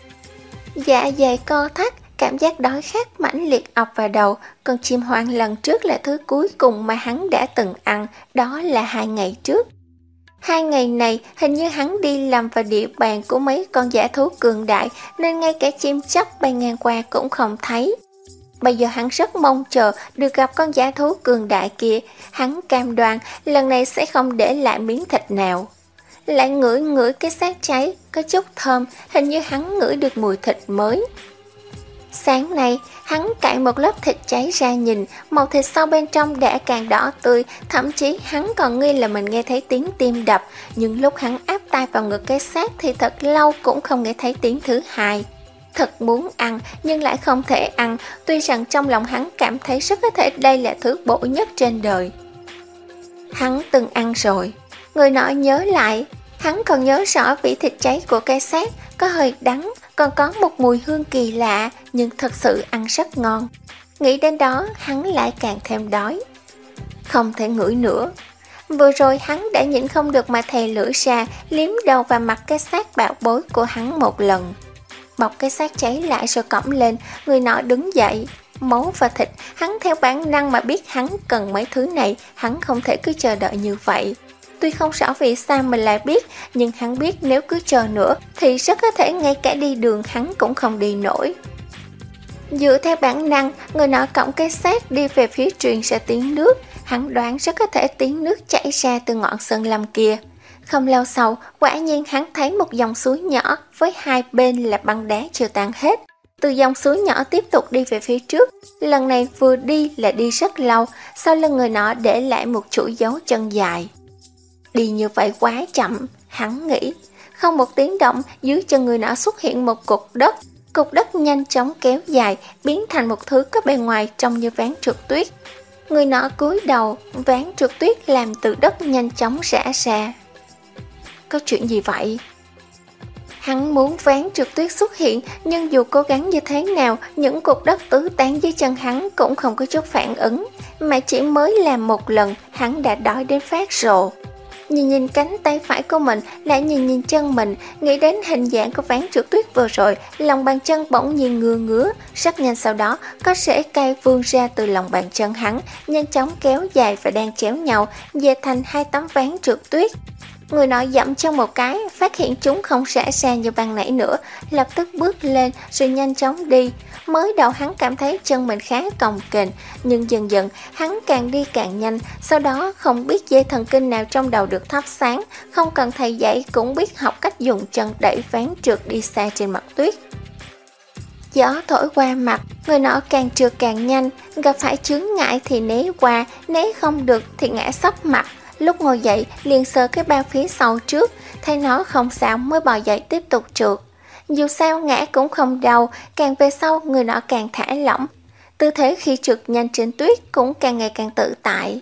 Dạ dày co thắt, cảm giác đói khát mãnh liệt ập vào đầu. Con chim hoang lần trước là thứ cuối cùng mà hắn đã từng ăn, đó là hai ngày trước. Hai ngày này, hình như hắn đi làm vào địa bàn của mấy con dã thú cường đại, nên ngay cả chim chóc bay ngang qua cũng không thấy. Bây giờ hắn rất mong chờ được gặp con dã thú cường đại kia, hắn cam đoan lần này sẽ không để lại miếng thịt nào. Lại ngửi ngửi cái xác cháy, có chút thơm, hình như hắn ngửi được mùi thịt mới. Sáng nay, hắn cạy một lớp thịt cháy ra nhìn, màu thịt sau bên trong đã càng đỏ tươi, thậm chí hắn còn nghi là mình nghe thấy tiếng tim đập, nhưng lúc hắn áp tay vào ngực cái xác thì thật lâu cũng không nghe thấy tiếng thứ hai. Thật muốn ăn nhưng lại không thể ăn, tuy rằng trong lòng hắn cảm thấy rất có thể đây là thứ bổ nhất trên đời. Hắn từng ăn rồi. Người nọ nhớ lại, hắn còn nhớ rõ vị thịt cháy của cái xác, có hơi đắng, còn có một mùi hương kỳ lạ, nhưng thật sự ăn rất ngon. Nghĩ đến đó, hắn lại càng thêm đói. Không thể ngửi nữa. Vừa rồi hắn đã nhịn không được mà thè lưỡi ra, liếm đầu và mặt cái xác bạo bối của hắn một lần. bọc cái xác cháy lại rồi cõng lên. Người nọ đứng dậy. Máu và thịt, hắn theo bản năng mà biết hắn cần mấy thứ này, hắn không thể cứ chờ đợi như vậy. Tuy không rõ vì sao mình lại biết, nhưng hắn biết nếu cứ chờ nữa thì rất có thể ngay cả đi đường hắn cũng không đi nổi. Dựa theo bản năng, người nọ cõng cái xác đi về phía truyền ra tiếng nước. Hắn đoán rất có thể tiếng nước chảy ra từ ngọn sơn lâm kia. Không lâu sau, quả nhiên hắn thấy một dòng suối nhỏ với hai bên là băng đá chưa tan hết. Từ dòng suối nhỏ tiếp tục đi về phía trước. Lần này vừa đi là đi rất lâu, sau lưng người nọ để lại một chuỗi dấu chân dài. Đi như vậy quá chậm, hắn nghĩ. Không một tiếng động, dưới chân người nọ xuất hiện một cục đất. Cục đất nhanh chóng kéo dài, biến thành một thứ có bề ngoài trông như ván trượt tuyết. Người nọ cúi đầu, ván trượt tuyết làm từ đất nhanh chóng rã ra. Có chuyện gì vậy? Hắn muốn ván trượt tuyết xuất hiện, nhưng dù cố gắng như thế nào, những cục đất tứ tán dưới chân hắn cũng không có chút phản ứng. Mà chỉ mới làm một lần, hắn đã đói đến phát rồ. Nhìn nhìn cánh tay phải của mình, lại nhìn nhìn chân mình, nghĩ đến hình dạng của ván trượt tuyết vừa rồi, lòng bàn chân bỗng nhiên ngứa ngứa. Rất nhanh sau đó, có rễ cây vươn ra từ lòng bàn chân hắn, nhanh chóng kéo dài và đang chéo nhau, dệt thành hai tấm ván trượt tuyết. Người nọ dậm chân một cái, phát hiện chúng không rã ra như ban nãy nữa, lập tức bước lên rồi nhanh chóng đi. Mới đầu hắn cảm thấy chân mình khá cồng kềnh, nhưng dần dần hắn càng đi càng nhanh. Sau đó không biết dây thần kinh nào trong đầu được thắp sáng, không cần thầy dạy cũng biết học cách dùng chân đẩy ván trượt đi xa trên mặt tuyết. Gió thổi qua mặt, người nọ càng trượt càng nhanh, gặp phải chướng ngại thì né qua, né không được thì ngã sấp mặt. Lúc ngồi dậy liền sờ cái bao phía sau trước, thấy nó không sao mới bò dậy tiếp tục trượt. Dù sao ngã cũng không đau, càng về sau người nọ càng thả lỏng. Tư thế khi trượt nhanh trên tuyết cũng càng ngày càng tự tại.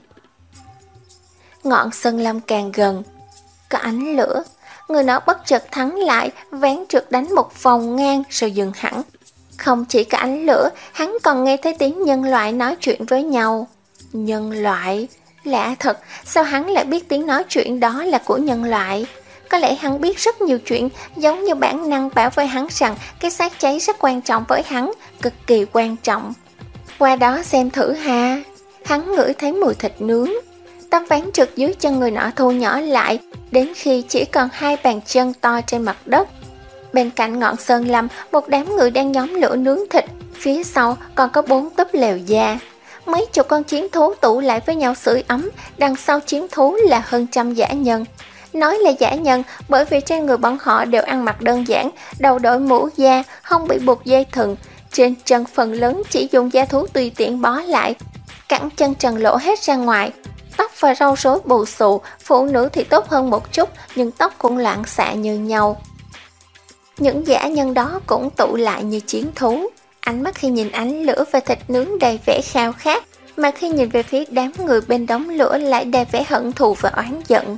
Ngọn sơn lâm càng gần, có ánh lửa. Người nọ bất chợt thắng lại, ván trượt đánh một vòng ngang rồi dừng hẳn. Không chỉ có ánh lửa, hắn còn nghe thấy tiếng nhân loại nói chuyện với nhau. Nhân loại? Lạ thật, sao hắn lại biết tiếng nói chuyện đó là của nhân loại? Có lẽ hắn biết rất nhiều chuyện, giống như bản năng bảo với hắn rằng cái xác cháy rất quan trọng với hắn, cực kỳ quan trọng. Qua đó xem thử ha. Hắn ngửi thấy mùi thịt nướng. Tấm ván trượt dưới chân người nọ thu nhỏ lại, đến khi chỉ còn hai bàn chân to trên mặt đất. Bên cạnh ngọn sơn lâm, một đám người đang nhóm lửa nướng thịt, phía sau còn có bốn túp lều da. Mấy chục con chiến thú tụ lại với nhau sưởi ấm, đằng sau chiến thú là hơn trăm dã nhân. Nói là dã nhân bởi vì trên người bọn họ đều ăn mặc đơn giản, đầu đội mũ da, không bị buộc dây thừng. Trên chân phần lớn chỉ dùng da thú tùy tiện bó lại, cẳng chân trần lộ hết ra ngoài. Tóc và râu rối bù xù, phụ nữ thì tốt hơn một chút, nhưng tóc cũng loạn xạ như nhau. Những dã nhân đó cũng tụ lại như chiến thú. Ánh mắt khi nhìn ánh lửa và thịt nướng đầy vẻ khao khát, mà khi nhìn về phía đám người bên đống lửa lại đầy vẻ hận thù và oán giận.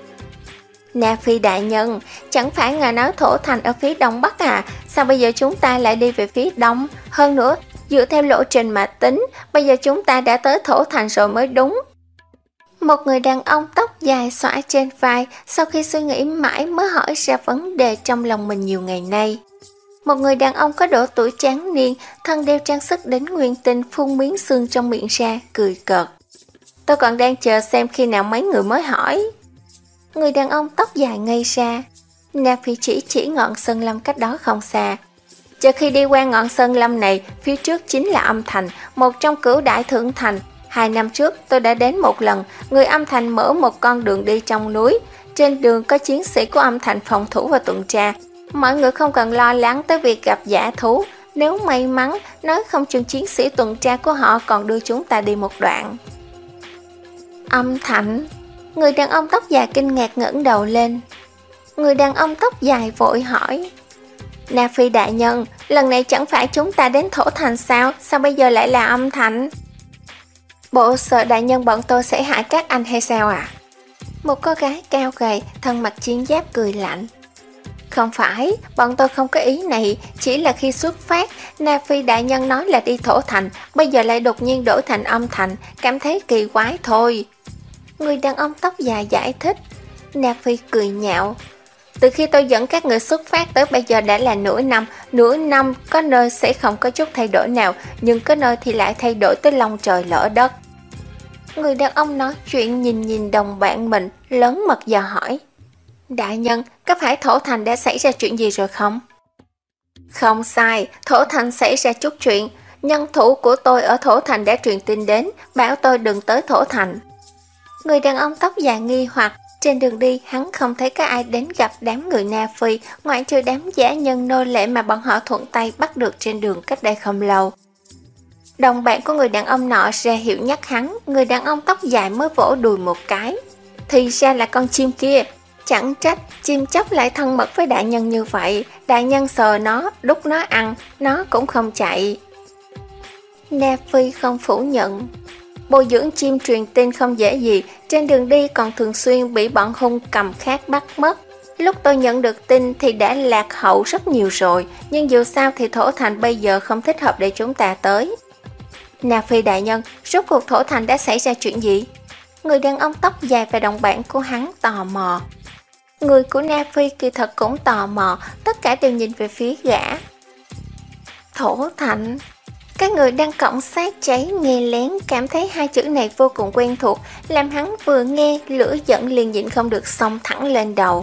Na Phi đại nhân, chẳng phải ngài nói thổ thành ở phía đông bắc à? Sao bây giờ chúng ta lại đi về phía đông? Hơn nữa, dựa theo lộ trình mà tính, bây giờ chúng ta đã tới thổ thành rồi mới đúng. Một người đàn ông tóc dài xõa trên vai, sau khi suy nghĩ mãi mới hỏi ra vấn đề trong lòng mình nhiều ngày nay. Một người đàn ông có độ tuổi tráng niên, thân đeo trang sức đến nguyên tinh, phun miếng xương trong miệng ra, cười cợt. Tôi còn đang chờ xem khi nào mấy người mới hỏi. Người đàn ông tóc dài ngây ra. Na Phi chỉ chỉ ngọn sơn lâm cách đó không xa. Chờ khi đi qua ngọn sơn lâm này, phía trước chính là âm thành, một trong cửu đại thượng thành. Hai năm trước tôi đã đến một lần, người âm thành mở một con đường đi trong núi. Trên đường có chiến sĩ của âm thành phòng thủ và tuần tra. Mọi người không cần lo lắng tới việc gặp dã thú. Nếu may mắn, nói không chừng chiến sĩ tuần tra của họ còn đưa chúng ta đi một đoạn. Âm thành? Người đàn ông tóc dài kinh ngạc ngẩng đầu lên. Người đàn ông tóc dài vội hỏi. Na Phi đại nhân, lần này chẳng phải chúng ta đến thổ thành sao? Sao bây giờ lại là âm thành? Bộ sợ đại nhân bọn tôi sẽ hại các anh hay sao à? Một cô gái cao gầy, thân mặc chiến giáp cười lạnh. Không phải, bọn tôi không có ý này, chỉ là khi xuất phát, Na Phi đại nhân nói là đi thổ thành, bây giờ lại đột nhiên đổi thành âm thành, cảm thấy kỳ quái thôi. Người đàn ông tóc dài giải thích. Na Phi cười nhạo. Từ khi tôi dẫn các người xuất phát tới bây giờ đã là nửa năm, nửa năm có nơi sẽ không có chút thay đổi nào, nhưng có nơi thì lại thay đổi tới long trời lỡ đất. Người đàn ông nói chuyện nhìn nhìn đồng bạn mình, lớn mật dò hỏi. Đại nhân, có phải Thổ Thành đã xảy ra chuyện gì rồi không? Không sai, Thổ Thành xảy ra chút chuyện. Nhân thủ của tôi ở Thổ Thành đã truyền tin đến, bảo tôi đừng tới Thổ Thành. Người đàn ông tóc dài nghi hoặc, trên đường đi hắn không thấy có ai đến gặp đám người Na Phi, ngoại trừ đám giả nhân nô lệ mà bọn họ thuận tay bắt được trên đường cách đây không lâu. Đồng bạn của người đàn ông nọ ra hiệu nhắc hắn, người đàn ông tóc dài mới vỗ đùi một cái. Thì ra là con chim kia, chẳng trách chim chóc lại thân mật với đại nhân như vậy, đại nhân sờ nó, đút nó ăn, nó cũng không chạy. Na Phi không phủ nhận. Bồi dưỡng chim truyền tin không dễ gì, trên đường đi còn thường xuyên bị bọn hung cầm khác bắt mất. Lúc tôi nhận được tin thì đã lạc hậu rất nhiều rồi, nhưng dù sao thì Thổ Thành bây giờ không thích hợp để chúng ta tới. Na Phi đại nhân, rốt cuộc Thổ Thành đã xảy ra chuyện gì? Người đàn ông tóc dài và đồng bạn của hắn tò mò. Người của Na Phi kỳ thật cũng tò mò, tất cả đều nhìn về phía gã. Thổ Thành. Các người đang cộng sát cháy nghe lén cảm thấy hai chữ này vô cùng quen thuộc, làm hắn vừa nghe lửa giận liền nhịn không được xông thẳng lên đầu.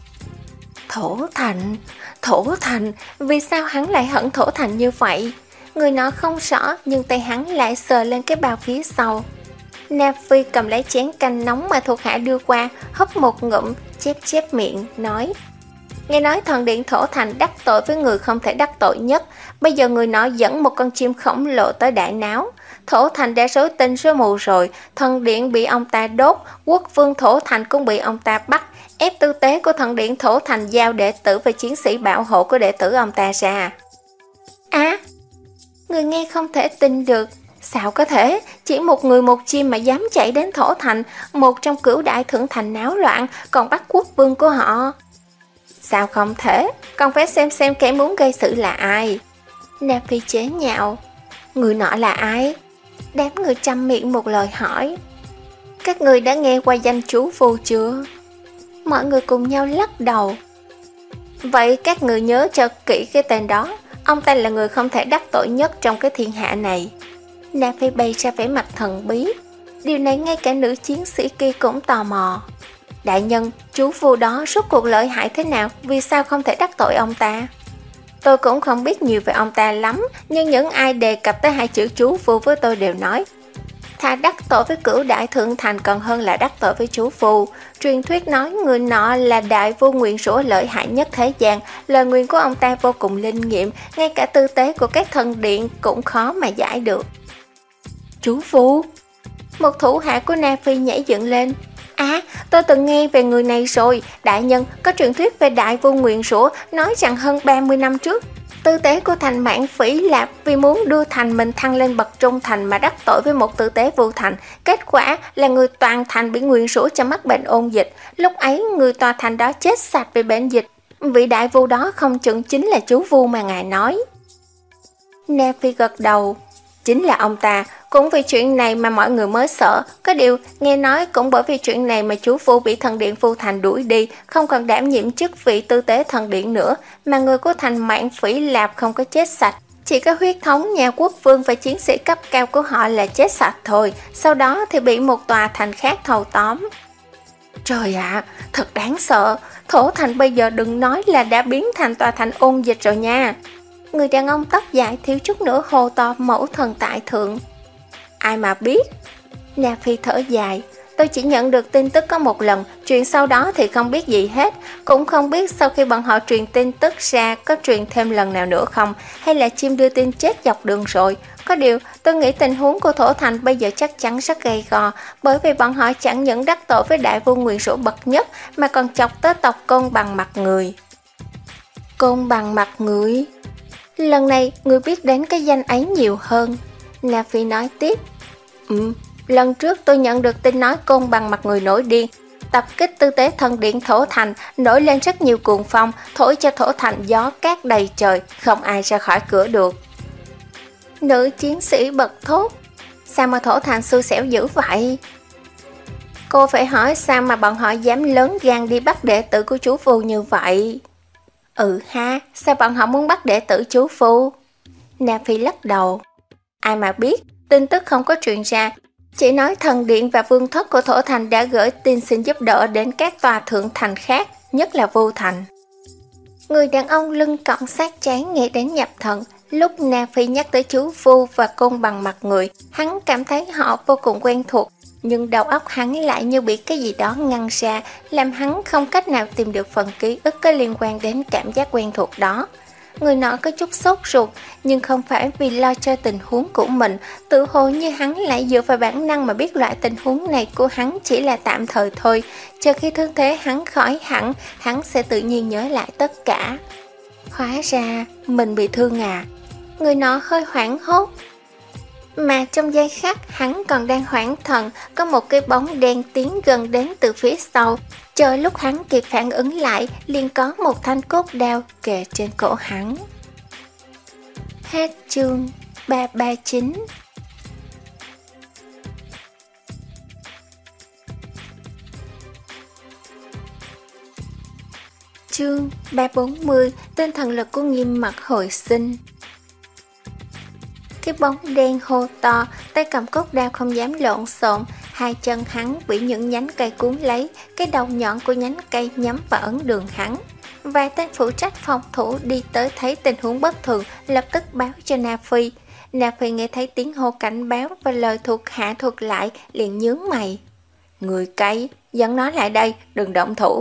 Thổ Thành, Thổ Thành, vì sao hắn lại hận Thổ Thành như vậy? Người nọ không rõ nhưng tay hắn lại sờ lên cái bao phía sau. Na Phi cầm lấy chén canh nóng mà thuộc hạ đưa qua, húp một ngụm, chép chép miệng, nói. Nghe nói thần điện Thổ Thành đắc tội với người không thể đắc tội nhất. Bây giờ người nọ dẫn một con chim khổng lồ tới đại náo. Thổ Thành đã rối tinh rối mù rồi. Thần điện bị ông ta đốt, quốc vương Thổ Thành cũng bị ông ta bắt, ép tư tế của thần điện Thổ Thành giao đệ tử và chiến sĩ bảo hộ của đệ tử ông ta ra. À, người nghe không thể tin được. Sao có thể? Chỉ một người một chim mà dám chạy đến Thổ Thành, một trong cửu đại thượng thành náo loạn, còn bắt quốc vương của họ. Sao không thể? Còn phải xem xem kẻ muốn gây sự là ai. Na Phi chế nhạo. Người nọ là ai? Đám người chăm miệng một lời hỏi. Các người đã nghe qua danh chú Phu chưa? Mọi người cùng nhau lắc đầu. Vậy các người nhớ cho kỹ cái tên đó. Ông ta là người không thể đắc tội nhất trong cái thiên hạ này. Na Phi bày ra vẻ mặt thần bí. Điều này ngay cả nữ chiến sĩ kia cũng tò mò. Đại nhân, chú Phu đó rốt cuộc lợi hại thế nào? Vì sao không thể đắc tội ông ta? Tôi cũng không biết nhiều về ông ta lắm, nhưng những ai đề cập tới hai chữ chú Phu với tôi đều nói thà đắc tội với cửu đại thượng thành còn hơn là đắc tội với chú Phu. Truyền thuyết nói người nọ là đại vô nguyện rủa lợi hại nhất thế gian. Lời nguyền của ông ta vô cùng linh nghiệm, ngay cả tư tế của các thần điện cũng khó mà giải được. Chú Phu? Một thủ hạ của Na Phi nhảy dựng lên. À, tôi từng nghe về người này rồi. Đại nhân, có truyền thuyết về đại vô nguyện rủa nói rằng hơn ba mươi năm trước, tư tế của thành Mãn Phỉ Lạp vì muốn đưa thành mình thăng lên bậc trung thành mà đắc tội với một tư tế vô thành. Kết quả là người toàn thành bị nguyền rủa cho mắc bệnh ôn dịch. Lúc ấy người tòa thành đó chết sạch vì bệnh dịch. Vị đại vu đó không chừng chính là chú Vu mà ngài nói. Na Phi gật đầu. Chính là ông ta. Cũng vì chuyện này mà mọi người mới sợ. Có điều nghe nói cũng bởi vì chuyện này mà chú Phu bị thần điện Phu Thành đuổi đi, không còn đảm nhiệm chức vị tư tế thần điện nữa. Mà người của thành Mãn Phỉ Lạp không có chết sạch, chỉ có huyết thống nhà quốc vương và chiến sĩ cấp cao của họ là chết sạch thôi. Sau đó thì bị một tòa thành khác thâu tóm. Trời ạ, à, thật đáng sợ. Thổ Thành bây giờ đừng nói là đã biến thành tòa thành ôn dịch rồi nha. Người đàn ông tóc dài thiếu chút nữa hô to mẫu thần tại thượng. Ai mà biết. Na Phi thở dài. Tôi chỉ nhận được tin tức có một lần, chuyện sau đó thì không biết gì hết. Cũng không biết sau khi bọn họ truyền tin tức ra có truyền thêm lần nào nữa không, hay là chim đưa tin chết dọc đường rồi. Có điều tôi nghĩ tình huống của Thổ Thành bây giờ chắc chắn rất gay go, bởi vì bọn họ chẳng những đắc tội với đại vô nguyện rủa bậc nhất mà còn chọc tới tộc Côn Bằng Mặt Người. Côn Bằng Mặt Người? Lần này người biết đến cái danh ấy nhiều hơn. Na Phi nói tiếp. Ừ, lần trước tôi nhận được tin nói Côn Bằng Mặt Người nổi điên, tập kích tư tế thần điện Thổ Thành, nổi lên rất nhiều cuồng phong, thổi cho Thổ Thành gió cát đầy trời, không ai ra khỏi cửa được. Nữ chiến sĩ bật thốt. Sao mà Thổ Thành xui xẻo dữ vậy? Cô phải hỏi sao mà bọn họ dám lớn gan đi bắt đệ tử của chú Phu như vậy. Ừ ha, sao bọn họ muốn bắt đệ tử chú Phu? Na Phi lắc đầu. Ai mà biết, tin tức không có truyền ra. Chỉ nói thần điện và vương thất của Thổ Thành đã gửi tin xin giúp đỡ đến các tòa thượng thành khác, nhất là Vu Thành. Người đàn ông lưng cõng sát trán nghe đến nhập thần. Lúc Na Phi nhắc tới chú Phu và côn bằng mặt người, hắn cảm thấy họ vô cùng quen thuộc, nhưng đầu óc hắn lại như bị cái gì đó ngăn ra, làm hắn không cách nào tìm được phần ký ức có liên quan đến cảm giác quen thuộc đó. Người nọ có chút sốt ruột, nhưng không phải vì lo cho tình huống của mình, tự hồ như hắn lại dựa vào bản năng mà biết loại tình huống này của hắn chỉ là tạm thời thôi, chờ khi thương thế hắn khỏi hẳn, hắn sẽ tự nhiên nhớ lại tất cả. Hóa ra, mình bị thương à? Người nọ hơi hoảng hốt. Mà trong giây khắc hắn còn đang hoảng thần, có một cái bóng đen tiến gần đến từ phía sau. Chờ lúc hắn kịp phản ứng lại, liền có một thanh cốt đao kề trên cổ hắn. Hết chương ba ba chín. Chương ba bốn mươi, tinh thần lực của Nghiêm Mặt hồi sinh. Cái bóng đen hô to, tay cầm cốt đao không dám lộn xộn, hai chân hắn bị những nhánh cây cuốn lấy, cái đầu nhọn của nhánh cây nhắm vào ấn đường hắn. Vài tên phụ trách phòng thủ đi tới thấy tình huống bất thường, lập tức báo cho Na Phi. Na Phi nghe thấy tiếng hô cảnh báo và lời thuộc hạ thuật lại, liền nhướng mày. Người cây, dẫn nó lại đây, đừng động thủ.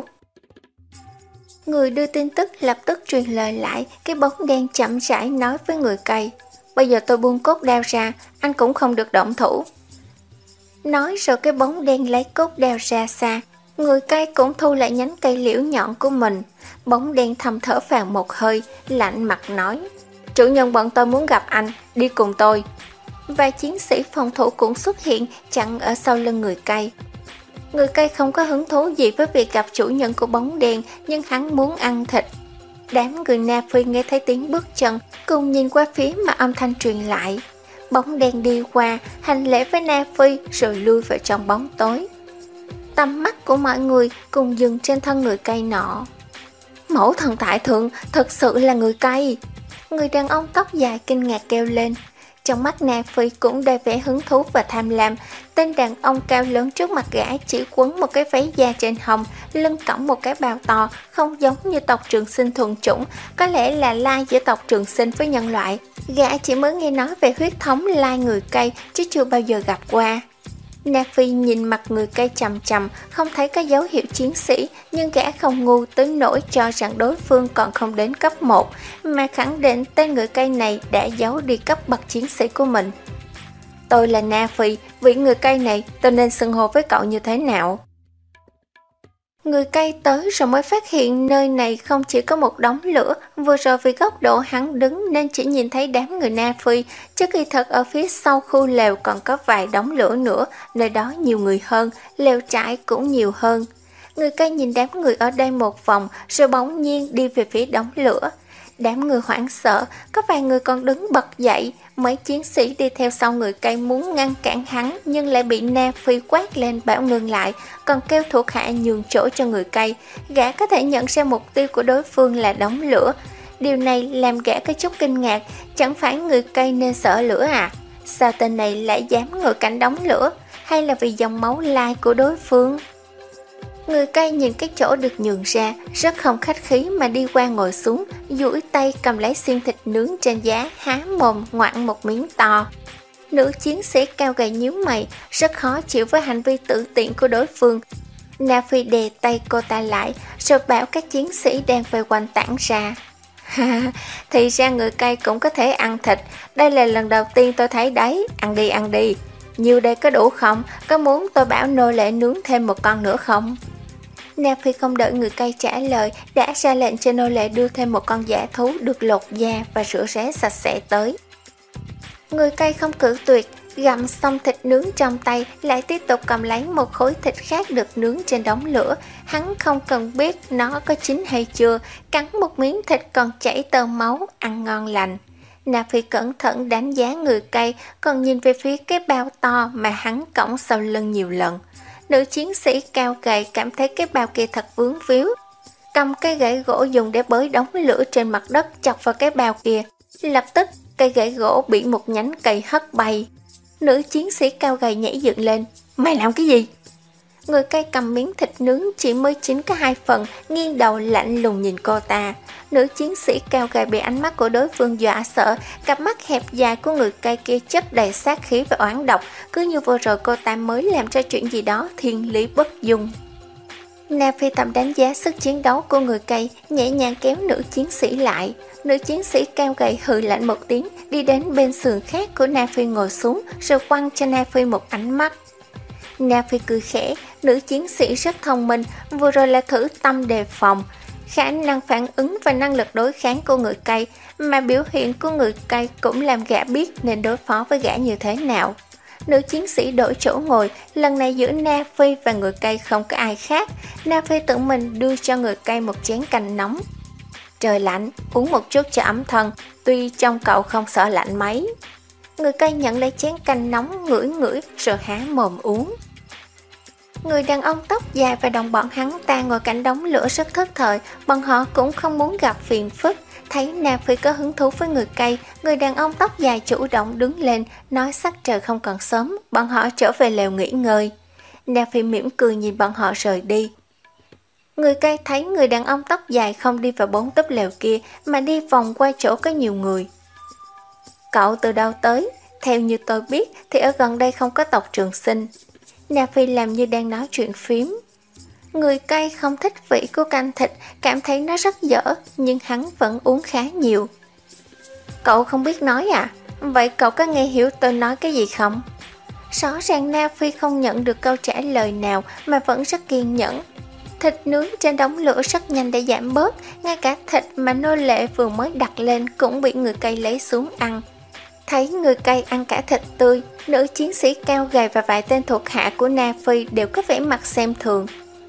Người đưa tin tức lập tức truyền lời lại, cái bóng đen chậm rãi nói với người cây. Bây giờ tôi buông cốt đao ra, anh cũng không được động thủ. Nói rồi cái bóng đen lấy cốt đao ra xa, người cây cũng thu lại nhánh cây liễu nhọn của mình. Bóng đen thầm thở phào một hơi, lạnh mặt nói. Chủ nhân bọn tôi muốn gặp anh, đi cùng tôi. Và chiến sĩ phòng thủ cũng xuất hiện, chặn ở sau lưng người cây. Người cây không có hứng thú gì với việc gặp chủ nhân của bóng đen, nhưng hắn muốn ăn thịt. Đám người Na Phi nghe thấy tiếng bước chân, cùng nhìn qua phía mà âm thanh truyền lại. Bóng đen đi qua, hành lễ với Na Phi rồi lui vào trong bóng tối. Tầm mắt của mọi người cùng dừng trên thân người cây nọ. Mẫu thần tại thượng, thật sự là người cây. Người đàn ông tóc dài kinh ngạc kêu lên. Trong mắt Na Phi cũng đầy vẻ hứng thú và tham lam. Tên đàn ông cao lớn trước mặt gã chỉ quấn một cái váy da trên hông, lưng cõng một cái bao to, không giống như tộc Trường Sinh thuần chủng, có lẽ là lai giữa tộc Trường Sinh với nhân loại. Gã chỉ mới nghe nói về huyết thống lai người cây chứ chưa bao giờ gặp qua. Na Phi nhìn mặt người cây chằm chằm, không thấy có dấu hiệu chiến sĩ, nhưng gã không ngu tới nỗi cho rằng đối phương còn không đến cấp một, mà khẳng định tên người cây này đã giấu đi cấp bậc chiến sĩ của mình. Tôi là Na Phi, vị người cây này, tôi nên xưng hô với cậu như thế nào? Người cây tới rồi mới phát hiện nơi này không chỉ có một đống lửa, vừa rồi vì góc độ hắn đứng nên chỉ nhìn thấy đám người Na Phi, chứ kỳ thật ở phía sau khu lều còn có vài đống lửa nữa, nơi đó nhiều người hơn, lều trại cũng nhiều hơn. Người cây nhìn đám người ở đây một vòng rồi bỗng nhiên đi về phía đống lửa. Đám người hoảng sợ, có vài người còn đứng bật dậy, mấy chiến sĩ đi theo sau người cây muốn ngăn cản hắn nhưng lại bị Na Phi quát lên bảo ngừng lại, còn kêu thuộc hạ nhường chỗ cho người cây. Gã có thể nhận ra mục tiêu của đối phương là đống lửa. Điều này làm gã có chút kinh ngạc, chẳng phải người cây nên sợ lửa à? Sao tên này lại dám ngồi cạnh đống lửa? Hay là vì dòng máu lai của đối phương? Người cây nhìn cái chỗ được nhường ra, rất không khách khí mà đi qua ngồi xuống, duỗi tay cầm lấy xiên thịt nướng trên giá, há mồm ngoặn một miếng to. Nữ chiến sĩ cao gầy nhíu mày, rất khó chịu với hành vi tự tiện của đối phương. Na Phi đè tay cô ta lại, rồi bảo các chiến sĩ đang vây quanh tản ra. Ha, thì ra người cây cũng có thể ăn thịt, đây là lần đầu tiên tôi thấy đấy, ăn đi ăn đi. Nhiều đây có đủ không? Có muốn tôi bảo nô lệ nướng thêm một con nữa không? Na Phi không đợi người cây trả lời, đã ra lệnh cho nô lệ đưa thêm một con dã thú được lột da và rửa ráy sạch sẽ tới. Người cây không cử tuyệt, gặm xong thịt nướng trong tay, lại tiếp tục cầm lấy một khối thịt khác được nướng trên đống lửa. Hắn không cần biết nó có chín hay chưa, cắn một miếng thịt còn chảy tơ máu, ăn ngon lành. Na Phi cẩn thận đánh giá người cây, còn nhìn về phía cái bao to mà hắn cõng sau lưng nhiều lần. Nữ chiến sĩ cao gầy cảm thấy cái bao kia thật vướng víu, cầm cây gậy gỗ dùng để bới đống lửa trên mặt đất chọc vào cái bao kia. Lập tức cây gậy gỗ bị một nhánh cây hất bay. Nữ chiến sĩ cao gầy nhảy dựng lên. Mày làm cái gì? Người cây cầm miếng thịt nướng chỉ mới chín có hai phần, nghiêng đầu lạnh lùng nhìn cô ta. Nữ chiến sĩ cao gầy bị ánh mắt của đối phương dọa sợ, cặp mắt hẹp dài của người cây kia chất đầy sát khí và oán độc, cứ như vừa rồi cô ta mới làm ra chuyện gì đó thiên lý bất dung. Na Phi thầm đánh giá sức chiến đấu của người cây, nhẹ nhàng kéo nữ chiến sĩ lại. Nữ chiến sĩ cao gầy hừ lạnh một tiếng, đi đến bên sườn khác của Na Phi ngồi xuống, rồi quăng cho Na Phi một ánh mắt. Na Phi cười khẽ, nữ chiến sĩ rất thông minh, vừa rồi là thử tâm đề phòng, khả năng phản ứng và năng lực đối kháng của người cây, mà biểu hiện của người cây cũng làm gã biết nên đối phó với gã như thế nào. Nữ chiến sĩ đổi chỗ ngồi, lần này giữa Na Phi và người cây không có ai khác. Na Phi tự mình đưa cho người cây một chén canh nóng. Trời lạnh, uống một chút cho ấm thân, tuy trong cậu không sợ lạnh mấy. Người cây nhận lấy chén canh nóng, ngửi ngửi rồi há mồm uống. Người đàn ông tóc dài và đồng bọn hắn ta ngồi cạnh đống lửa rất thất thời, bọn họ cũng không muốn gặp phiền phức. Thấy Na Phi có hứng thú với người cây, người đàn ông tóc dài chủ động đứng lên, nói sắc trời không còn sớm, bọn họ trở về lều nghỉ ngơi. Na Phi mỉm cười nhìn bọn họ rời đi. Người cây thấy người đàn ông tóc dài không đi vào bốn túp lều kia, mà đi vòng qua chỗ có nhiều người. Cậu từ đâu tới? Theo như tôi biết thì ở gần đây không có tộc Trường Sinh. Na Phi làm như đang nói chuyện phím. Người cây không thích vị của canh thịt, cảm thấy nó rất dở, nhưng hắn vẫn uống khá nhiều. Cậu không biết nói à? Vậy cậu có nghe hiểu tôi nói cái gì không? Rõ ràng Na Phi không nhận được câu trả lời nào mà vẫn rất kiên nhẫn. Thịt nướng trên đống lửa rất nhanh để giảm bớt, ngay cả thịt mà nô lệ vừa mới đặt lên cũng bị người cây lấy xuống ăn. Thấy người cây ăn cả thịt tươi, nữ chiến sĩ cao gầy và vài tên thuộc hạ của Na Phi đều có vẻ mặt xem thường.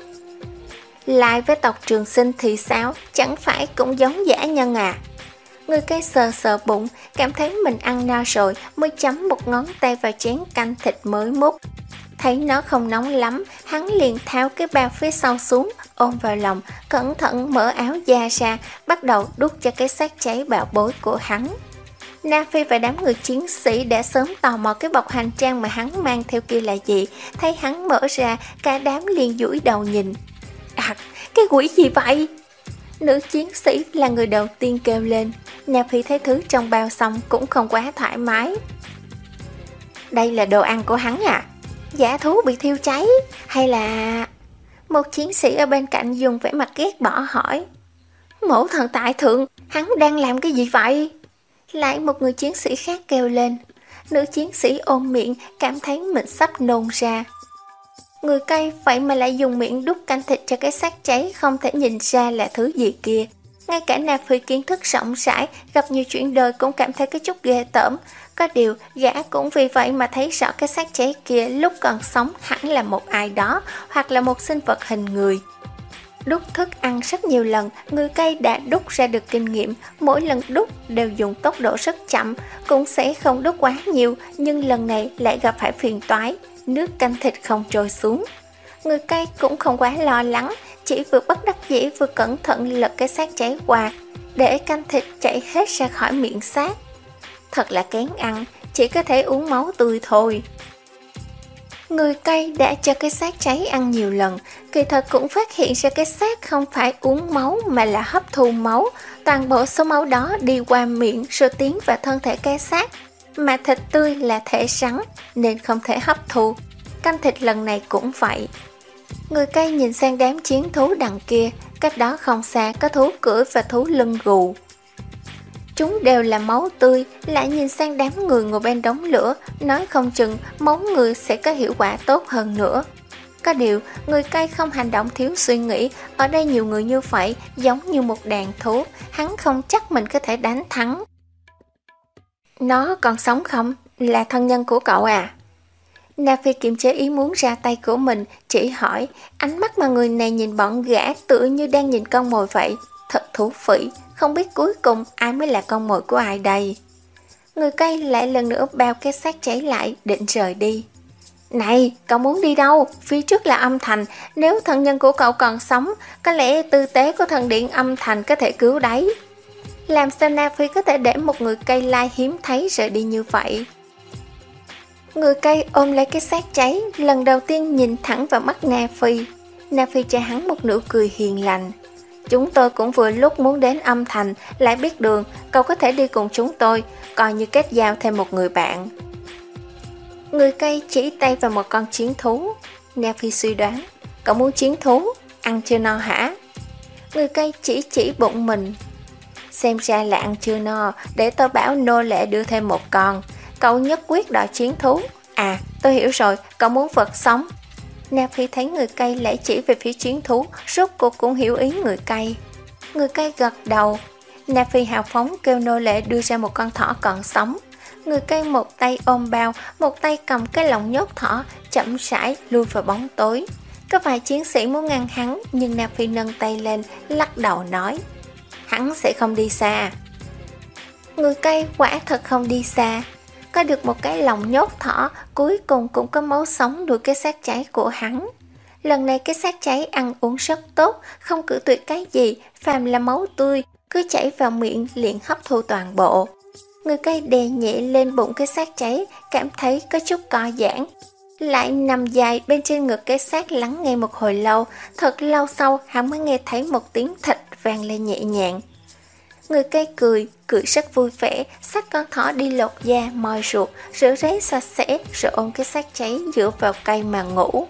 Lại với tộc Trường Sinh thì sao, chẳng phải cũng giống dã nhân à? Người cây sờ sờ bụng, cảm thấy mình ăn no rồi mới chấm một ngón tay vào chén canh thịt mới múc. Thấy nó không nóng lắm, hắn liền tháo cái bao phía sau xuống, ôm vào lòng, cẩn thận mở áo da ra, bắt đầu đút cho cái xác cháy bạo bối của hắn. Na Phi và đám người chiến sĩ đã sớm tò mò cái bọc hành trang mà hắn mang theo kia là gì, thấy hắn mở ra, cả đám liền dũi đầu nhìn. À, cái quỷ gì vậy? Nữ chiến sĩ là người đầu tiên kêu lên. Na Phi thấy thứ trong bao xong cũng không quá thoải mái. Đây là đồ ăn của hắn à? Giả thú bị thiêu cháy hay là... Một chiến sĩ ở bên cạnh dùng vẻ mặt ghét bỏ hỏi. Mẫu thần tại thượng, hắn đang làm cái gì vậy? Lại một người chiến sĩ khác kêu lên. Nữ chiến sĩ ôm miệng, cảm thấy mình sắp nôn ra. Người cây vậy mà lại dùng miệng đút canh thịt cho cái xác cháy, không thể nhìn ra là thứ gì kia. Ngay cả Na Phi kiến thức rộng rãi, gặp nhiều chuyện đời cũng cảm thấy cái chút ghê tởm. Có điều, gã cũng vì vậy mà thấy rõ cái xác cháy kia lúc còn sống hẳn là một ai đó, hoặc là một sinh vật hình người. Đút thức ăn rất nhiều lần, người cây đã đút ra được kinh nghiệm, mỗi lần đút đều dùng tốc độ rất chậm, cũng sẽ không đút quá nhiều, nhưng lần này lại gặp phải phiền toái, nước canh thịt không trôi xuống. Người cây cũng không quá lo lắng, chỉ vừa bất đắc dĩ vừa cẩn thận lật cái xác cháy qua, để canh thịt chảy hết ra khỏi miệng xác. Thật là kén ăn, chỉ có thể uống máu tươi thôi. Người cây đã cho cái xác cháy ăn nhiều lần, kỳ thật cũng phát hiện ra cái xác không phải uống máu mà là hấp thu máu. Toàn bộ số máu đó đi qua miệng rồi tiến vào thân thể cái xác, mà thịt tươi là thể rắn nên không thể hấp thu. Canh thịt lần này cũng vậy. Người cây nhìn sang đám chiến thú đằng kia, cách đó không xa có thú cưỡi và thú lưng gù. Chúng đều là máu tươi, lại nhìn sang đám người ngồi bên đống lửa, nói không chừng máu người sẽ có hiệu quả tốt hơn nữa. Có điều, người cây không hành động thiếu suy nghĩ, ở đây nhiều người như vậy, giống như một đàn thú, hắn không chắc mình có thể đánh thắng. Nó còn sống không? Là thân nhân của cậu à? Na Phi kiềm chế ý muốn ra tay của mình, chỉ hỏi, ánh mắt mà người này nhìn bọn gã tựa như đang nhìn con mồi vậy. Thật thú vị, không biết cuối cùng ai mới là con mồi của ai đây. Người cây lại lần nữa bao cái xác cháy lại, định rời đi. Này, cậu muốn đi đâu? Phía trước là âm thành, nếu thân nhân của cậu còn sống, có lẽ tư tế của thần điện âm thành có thể cứu đấy. Làm sao Na Phi có thể để một người cây lai hiếm thấy rời đi như vậy? Người cây ôm lấy cái xác cháy, lần đầu tiên nhìn thẳng vào mắt Na Phi. Na Phi cho hắn một nụ cười hiền lành. Chúng tôi cũng vừa lúc muốn đến âm thành, lại biết đường, cậu có thể đi cùng chúng tôi, coi như kết giao thêm một người bạn. Người cây chỉ tay vào một con chiến thú. Na Phi suy đoán, cậu muốn chiến thú, ăn chưa no hả? Người cây chỉ chỉ bụng mình. Xem ra là ăn chưa no, để tôi bảo nô lệ đưa thêm một con. Cậu nhất quyết đòi chiến thú. À, tôi hiểu rồi, cậu muốn vật sống. Na Phi thấy người cây lại chỉ về phía chiến thú, rốt cuộc cũng hiểu ý người cây. Người cây gật đầu. Na Phi hào phóng kêu nô lệ đưa ra một con thỏ còn sống. Người cây một tay ôm bao, một tay cầm cái lồng nhốt thỏ, chậm rãi lui vào bóng tối. Có vài chiến sĩ muốn ngăn hắn, nhưng Na Phi nâng tay lên, lắc đầu nói, hắn sẽ không đi xa. Người cây quả thật không đi xa. Có được một cái lồng nhốt thỏ, cuối cùng cũng có máu sống đuổi cái xác cháy của hắn. Lần này cái xác cháy ăn uống rất tốt, không cử tuyệt cái gì, phàm là máu tươi, cứ chảy vào miệng liền hấp thu toàn bộ. Người cây đè nhẹ lên bụng cái xác cháy, cảm thấy có chút co giãn. Lại nằm dài bên trên ngực cái xác lắng nghe một hồi lâu, thật lâu sau hắn mới nghe thấy một tiếng thịt vang lên nhẹ nhàng. Người cây cười, cười rất vui vẻ, xách con thỏ đi lột da, moi ruột, rửa ráy sạch sẽ, rồi ôm cái xác cháy dựa vào cây mà ngủ.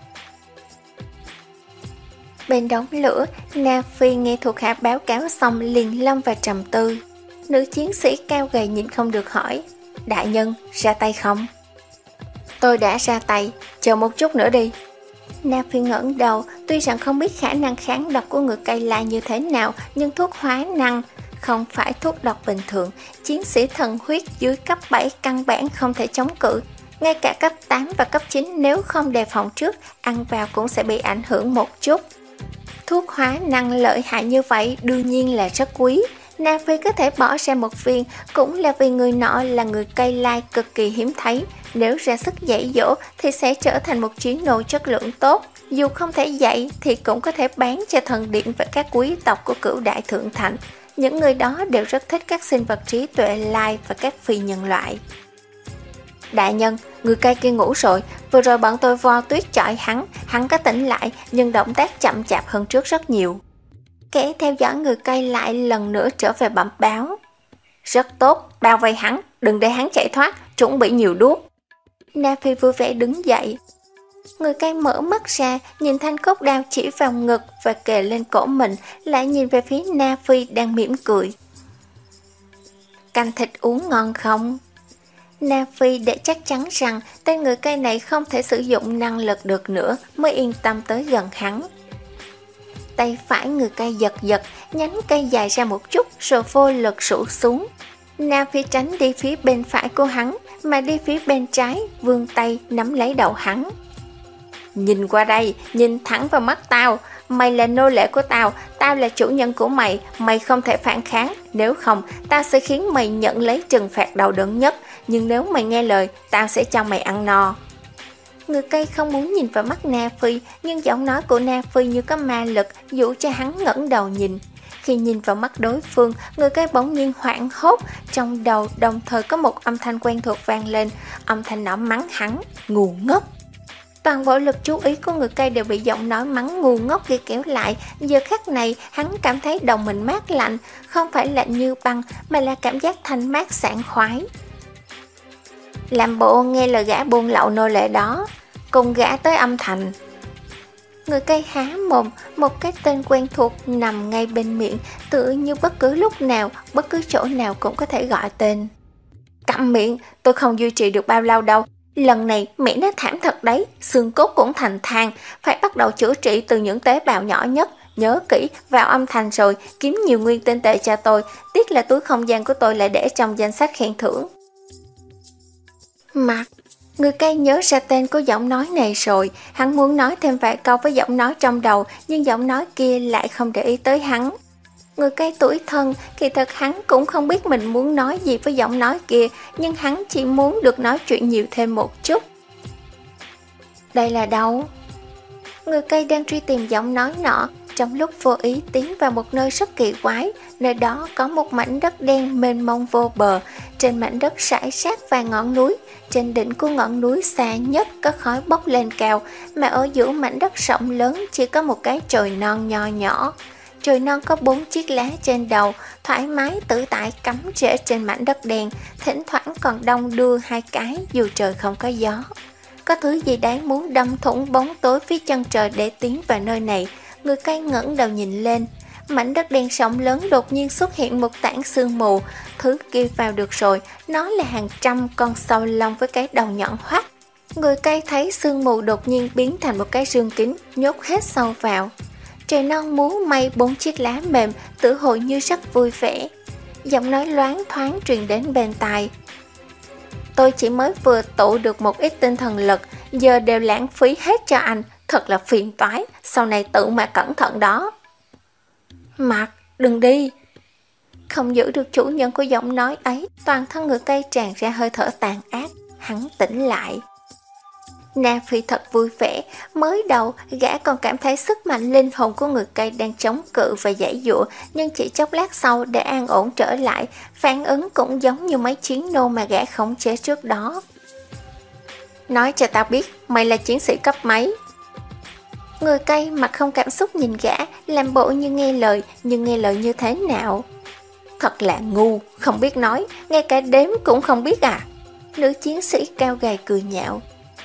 Bên đống lửa, Na Phi nghe thuộc hạ báo cáo xong liền lâm vào trầm tư. Nữ chiến sĩ cao gầy nhịn không được hỏi, đại nhân, ra tay không? Tôi đã ra tay, chờ một chút nữa đi. Na Phi ngẩng đầu, tuy rằng không biết khả năng kháng độc của người cây lai như thế nào, nhưng thuốc hóa năng không phải thuốc độc bình thường. Chiến sĩ thần huyết dưới cấp bảy căn bản không thể chống cự. Ngay cả cấp tám và cấp chín nếu không đề phòng trước, ăn vào cũng sẽ bị ảnh hưởng một chút. Thuốc hóa năng lợi hại như vậy đương nhiên là rất quý. Na Phi có thể bỏ ra một viên cũng là vì người nọ là người cây lai cực kỳ hiếm thấy. Nếu ra sức dạy dỗ thì sẽ trở thành một chiến nô chất lượng tốt. Dù không thể dạy thì cũng có thể bán cho thần điện và các quý tộc của cửu đại thượng thành. Những người đó đều rất thích các sinh vật trí tuệ lai và các phi nhân loại. Đại nhân, người cây kia ngủ rồi. Vừa rồi bọn tôi vo tuyết chọi hắn. Hắn có tỉnh lại nhưng động tác chậm chạp hơn trước rất nhiều. Kẻ theo dõi người cây lại lần nữa trở về bẩm báo. Rất tốt, bao vây hắn, đừng để hắn chạy thoát, chuẩn bị nhiều đuốc. Na Phi vui vẻ đứng dậy. Người cây mở mắt ra, nhìn thanh cốt đao chỉ vào ngực và kề lên cổ mình, lại nhìn về phía Na Phi đang mỉm cười. Canh thịt uống ngon không? Na Phi để chắc chắn rằng tên người cây này không thể sử dụng năng lực được nữa mới yên tâm tới gần hắn. Tay phải người cây giật giật, nhánh cây dài ra một chút rồi vô lực rũ xuống. Na Phi tránh đi phía bên phải của hắn, mà đi phía bên trái, vươn tay nắm lấy đầu hắn. Nhìn qua đây, nhìn thẳng vào mắt tao, mày là nô lệ của tao, tao là chủ nhân của mày, mày không thể phản kháng, nếu không, tao sẽ khiến mày nhận lấy trừng phạt đau đớn nhất, nhưng nếu mày nghe lời, tao sẽ cho mày ăn no. Người cây không muốn nhìn vào mắt Na Phi, nhưng giọng nói của Na Phi như có ma lực, dụ cho hắn ngẩng đầu nhìn. Khi nhìn vào mắt đối phương, người cây bỗng nhiên hoảng hốt, trong đầu đồng thời có một âm thanh quen thuộc vang lên, âm thanh nọ mắng hắn, ngu ngốc. Toàn bộ lực chú ý của người cây đều bị giọng nói mắng ngu ngốc kia kéo lại. Giờ khắc này, hắn cảm thấy đầu mình mát lạnh, không phải lạnh như băng, mà là cảm giác thanh mát sảng khoái. Làm bộ nghe lời gã buôn lậu nô lệ đó, cùng gã tới âm thành. Người cây há mồm, một cái tên quen thuộc nằm ngay bên miệng, tựa như bất cứ lúc nào, bất cứ chỗ nào cũng có thể gọi tên. Câm miệng, tôi không duy trì được bao lâu đâu. Lần này mẹ nó thảm thật đấy, xương cốt cũng thành than, phải bắt đầu chữa trị từ những tế bào nhỏ nhất. Nhớ kỹ, vào âm thành rồi, kiếm nhiều nguyên tinh tệ cho tôi, tiếc là túi không gian của tôi lại để trong danh sách khen thưởng. Mặt, người cây nhớ ra tên của giọng nói này rồi, hắn muốn nói thêm vài câu với giọng nói trong đầu, nhưng giọng nói kia lại không để ý tới hắn. Người cây tuổi thân, kỳ thật hắn cũng không biết mình muốn nói gì với giọng nói kia, nhưng hắn chỉ muốn được nói chuyện nhiều thêm một chút. Đây là đâu? Người cây đang truy tìm giọng nói nọ, trong lúc vô ý tiến vào một nơi rất kỳ quái. Nơi đó có một mảnh đất đen mênh mông vô bờ. Trên mảnh đất rải rác vài ngọn núi. Trên đỉnh của ngọn núi xa nhất có khói bốc lên cao, mà ở giữa mảnh đất rộng lớn chỉ có một cái chồi non nho nhỏ. Chồi non có bốn chiếc lá trên đầu, thoải mái tự tại cắm rễ trên mảnh đất đen, thỉnh thoảng còn đong đưa hai cái dù trời không có gió. Có thứ gì đấy muốn đâm thủng bóng tối phía chân trời để tiến vào nơi này. Người cây ngẩng đầu nhìn lên, mảnh đất đen rộng lớn đột nhiên xuất hiện một tảng sương mù. Thứ kia vào được rồi, nó là hàng trăm con sâu lông với cái đầu nhọn hoắt. Người cây thấy sương mù đột nhiên biến thành một cái rương kính, nhốt hết sâu vào. Trời non múa may bốn chiếc lá mềm, tự hội như rất vui vẻ. Giọng nói loáng thoáng truyền đến bên tai. Tôi chỉ mới vừa tụ được một ít tinh thần lực, giờ đều lãng phí hết cho anh, thật là phiền toái, sau này tự mà cẩn thận đó. Mặt, đừng đi. Không giữ được chủ nhân của giọng nói ấy, toàn thân người cây tràn ra hơi thở tàn ác, hắn tỉnh lại. Na Phi thật vui vẻ, mới đầu gã còn cảm thấy sức mạnh linh hồn của người cây đang chống cự và giãy giụa, nhưng chỉ chốc lát sau đã an ổn trở lại, phản ứng cũng giống như mấy chiến nô mà gã khống chế trước đó. Nói cho tao biết, mày là chiến sĩ cấp mấy? Người cây mặt không cảm xúc nhìn gã, làm bộ như nghe lời, nhưng nghe lời như thế nào? Thật là ngu, không biết nói, ngay cả đếm cũng không biết à? Nữ chiến sĩ cao gầy cười nhạo.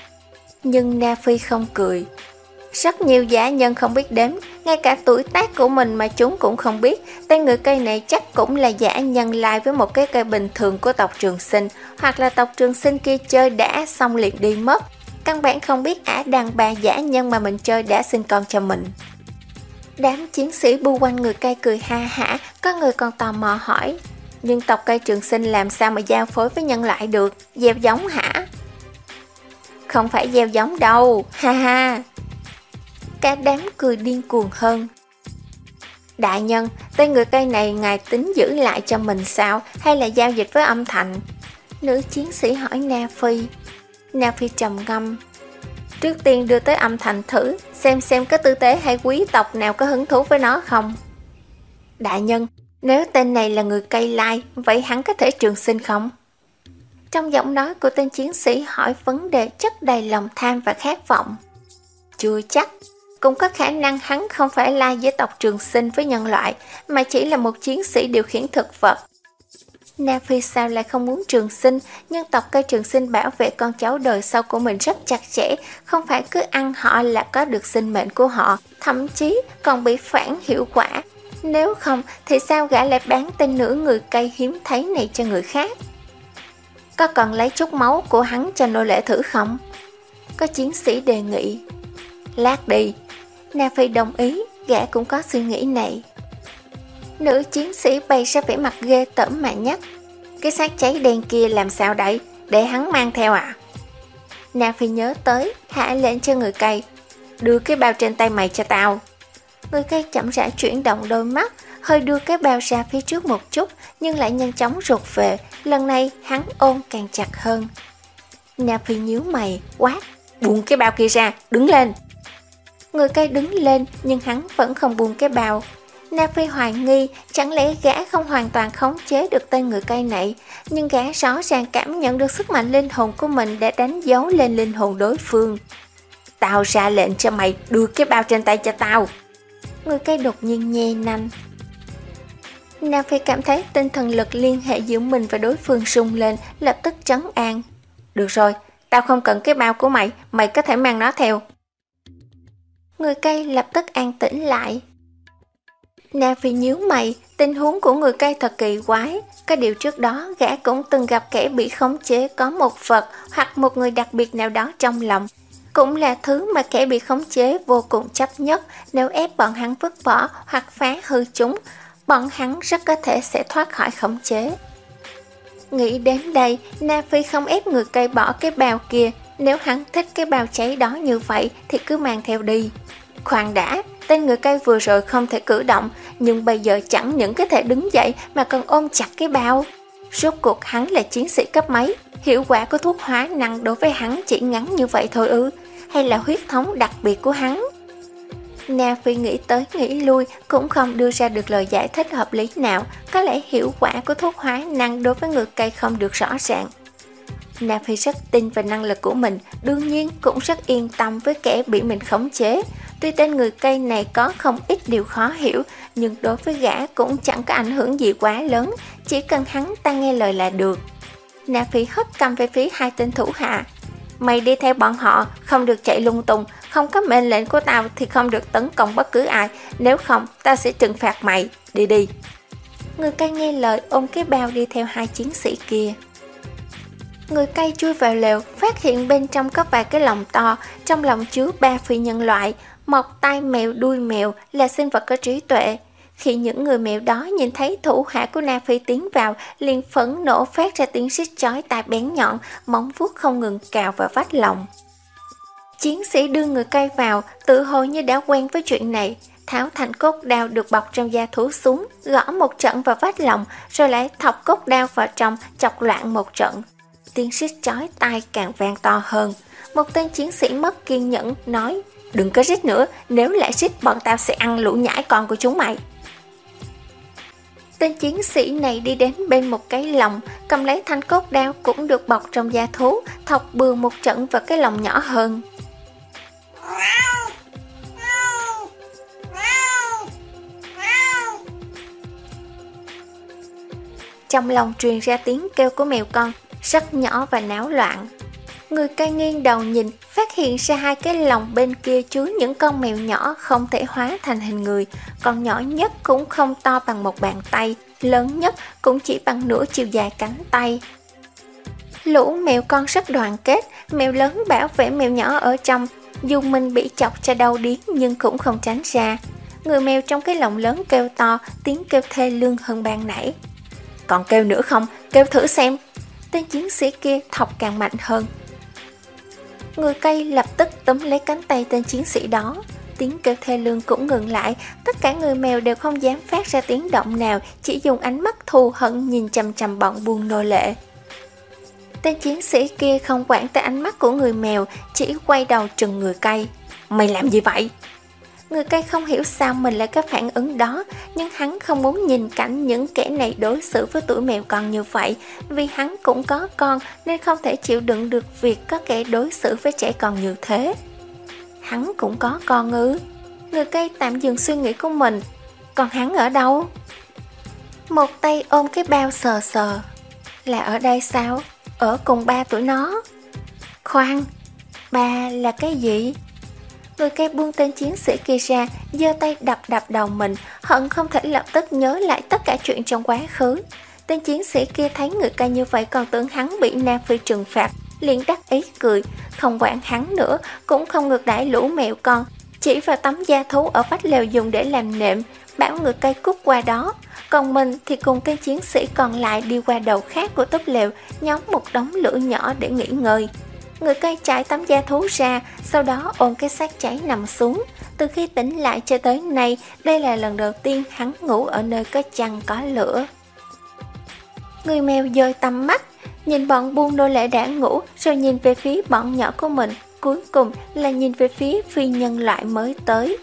Nhưng Na Phi không cười. Rất nhiều dã nhân không biết đếm, ngay cả tuổi tác của mình mà chúng cũng không biết. Tên người cây này chắc cũng là dã nhân lai với một cái cây bình thường của tộc Trường Sinh, hoặc là tộc Trường Sinh kia chơi đã xong liền đi mất. Căn bản không biết ả đàn bà dã nhân mà mình chơi đã sinh con cho mình. Đám chiến sĩ bu quanh người cây cười ha hả, có người còn tò mò hỏi. Nhưng tộc cây Trường Sinh làm sao mà giao phối với nhân loại được, gieo giống hả? Không phải gieo giống đâu, ha ha. Cả đám cười điên cuồng hơn. Đại nhân, tên người cây này ngài tính giữ lại cho mình sao, hay là giao dịch với âm thành? Nữ chiến sĩ hỏi Na Phi. Na Phi trầm ngâm. Trước tiên đưa tới âm thành thử, xem xem có tư tế hay quý tộc nào có hứng thú với nó không. Đại nhân, nếu tên này là người cây lai, vậy hắn có thể trường sinh không? Trong giọng nói của tên chiến sĩ hỏi vấn đề chất đầy lòng tham và khát vọng. Chưa chắc, cũng có khả năng hắn không phải lai với tộc Trường Sinh với nhân loại, mà chỉ là một chiến sĩ điều khiển thực vật. Na Phi sao lại không muốn trường sinh, nhưng tộc cây Trường Sinh bảo vệ con cháu đời sau của mình rất chặt chẽ, không phải cứ ăn họ là có được sinh mệnh của họ, thậm chí còn bị phản hiệu quả. Nếu không thì sao gã lại bán tên nữ người cây hiếm thấy này cho người khác? Có cần lấy chút máu của hắn cho nô lệ thử không? Có chiến sĩ đề nghị. Lát đi. Na Phi đồng ý, gã cũng có suy nghĩ này. Nữ chiến sĩ bày ra vẻ mặt ghê tởm mà nhắc. Cái xác cháy đen kia làm sao đấy, để hắn mang theo à? Na Phi nhớ tới, hạ lệnh cho người cây. Đưa cái bao trên tay mày cho tao. Người cây chậm rãi chuyển động đôi mắt, hơi đưa cái bao ra phía trước một chút, nhưng lại nhanh chóng rụt về. Lần này hắn ôm càng chặt hơn. Na Phi nhíu mày, quát. Buông cái bao kia ra, đứng lên. Người cây đứng lên, nhưng hắn vẫn không buông cái bao. Na Phi hoài nghi, chẳng lẽ gã không hoàn toàn khống chế được tên người cây này, nhưng gã rõ ràng cảm nhận được sức mạnh linh hồn của mình đã đánh dấu lên linh hồn đối phương. Tao ra lệnh cho mày đưa cái bao trên tay cho tao. Người cây đột nhiên nhe nanh. Na Phi cảm thấy tinh thần lực liên hệ giữa mình và đối phương rung lên, lập tức trấn an. Được rồi, tao không cần cái bao của mày, mày có thể mang nó theo. Người cây lập tức an tĩnh lại. Na Phi nhíu mày, tình huống của người cây thật kỳ quái. Cái điều trước đó gã cũng từng gặp kẻ bị khống chế có một vật hoặc một người đặc biệt nào đó trong lòng. Cũng là thứ mà kẻ bị khống chế vô cùng chấp nhất. Nếu ép bọn hắn vứt bỏ hoặc phá hư chúng, bọn hắn rất có thể sẽ thoát khỏi khống chế. Nghĩ đến đây, Na Phi không ép người cây bỏ cái bao kia. Nếu hắn thích cái bao cháy đó như vậy thì cứ mang theo đi. Khoan đã, tên người cây vừa rồi không thể cử động, nhưng bây giờ chẳng những có thể đứng dậy mà còn ôm chặt cái bao. Rốt cuộc hắn là chiến sĩ cấp mấy, hiệu quả của thuốc hóa năng đối với hắn chỉ ngắn như vậy thôi ư? hay là huyết thống đặc biệt của hắn? Na Phi nghĩ tới nghĩ lui cũng không đưa ra được lời giải thích hợp lý nào, có lẽ hiệu quả của thuốc hóa năng đối với người cây không được rõ ràng. Na Phi rất tin vào năng lực của mình, đương nhiên cũng rất yên tâm với kẻ bị mình khống chế. Tuy tên người cây này có không ít điều khó hiểu, nhưng đối với gã cũng chẳng có ảnh hưởng gì quá lớn, chỉ cần hắn ta nghe lời là được. Na Phi hất cằm về phía hai tên thủ hạ. Mày đi theo bọn họ, không được chạy lung tung, không có mệnh lệnh của tao thì không được tấn công bất cứ ai, nếu không tao sẽ trừng phạt mày, đi đi. Người cây nghe lời ôm cái bao đi theo hai chiến sĩ kia. Người cây chui vào lều, phát hiện bên trong có vài cái lồng to, trong lồng chứa ba phi nhân loại, một tai mèo đuôi mèo là sinh vật có trí tuệ. Khi những người mèo đó nhìn thấy thủ hạ của Na Phi tiến vào, liền phẫn nộ phát ra tiếng rít chói tai bén nhọn, móng vuốt không ngừng cào vào vách lồng. Chiến sĩ đưa người cây vào, tự hồ như đã quen với chuyện này, tháo thành cốt đao được bọc trong da thú xuống, gõ một trận vào vách lồng, rồi lại thọc cốt đao vào trong, chọc loạn một trận. Tiếng rít chói tai càng vang to hơn. Một tên chiến sĩ mất kiên nhẫn nói: đừng có rít nữa, nếu lại rít bọn tao sẽ ăn lũ nhãi con của chúng mày. Tên chiến sĩ này đi đến bên một cái lồng, cầm lấy thanh cốt đao cũng được bọc trong da thú, thọc bừa một trận vào cái lồng nhỏ hơn. Trong lòng truyền ra tiếng kêu của mèo con, rất nhỏ và náo loạn. Người cây nghiêng đầu nhìn, phát hiện ra hai cái lồng bên kia chứa những con mèo nhỏ không thể hóa thành hình người, con nhỏ nhất cũng không to bằng một bàn tay, lớn nhất cũng chỉ bằng nửa chiều dài cánh tay. Lũ mèo con rất đoàn kết, mèo lớn bảo vệ mèo nhỏ ở trong, dù mình bị chọc cho đau điếng nhưng cũng không tránh ra. Người mèo trong cái lồng lớn kêu to, tiếng kêu thê lương hơn ban nãy. Còn kêu nữa không? Kêu thử xem. Tên chiến sĩ kia thọc càng mạnh hơn. Người cây lập tức túm lấy cánh tay tên chiến sĩ đó. Tiếng kêu thê lương cũng ngừng lại. Tất cả người mèo đều không dám phát ra tiếng động nào, chỉ dùng ánh mắt thù hận nhìn chằm chằm bọn buôn nô lệ. Tên chiến sĩ kia không quản tới ánh mắt của người mèo, chỉ quay đầu trừng người cây. Mày làm gì vậy? Người cây không hiểu sao mình lại có phản ứng đó, nhưng hắn không muốn nhìn cảnh những kẻ này đối xử với tuổi mèo con như vậy, vì hắn cũng có con nên không thể chịu đựng được việc có kẻ đối xử với trẻ con như thế. Hắn cũng có con ư? Người cây tạm dừng suy nghĩ của mình. Còn hắn ở đâu? Một tay ôm cái bao sờ sờ. Là ở đây sao? Ở cùng ba tuổi nó. Khoan, ba là cái gì? Người cây buông tên chiến sĩ kia ra, giơ tay đập đập đầu mình, hận không thể lập tức nhớ lại tất cả chuyện trong quá khứ. Tên chiến sĩ kia thấy người cây như vậy còn tưởng hắn bị Na Phi trừng phạt, liền đắc ý cười, không quản hắn nữa, cũng không ngược đãi lũ mèo con, chỉ vào tấm da thú ở vách lều dùng để làm nệm, bảo người cây cút qua đó. Còn mình thì cùng tên chiến sĩ còn lại đi qua đầu khác của túp lều, nhóm một đống lửa nhỏ để nghỉ ngơi. Người cây trải tấm da thú ra, sau đó ôm cái xác cháy nằm xuống. Từ khi tỉnh lại cho tới nay, đây là lần đầu tiên hắn ngủ ở nơi có chăn có lửa. Người mèo dời tầm mắt, nhìn bọn buôn nô lệ đã ngủ, rồi nhìn về phía bọn nhỏ của mình, cuối cùng là nhìn về phía phi nhân loại mới tới.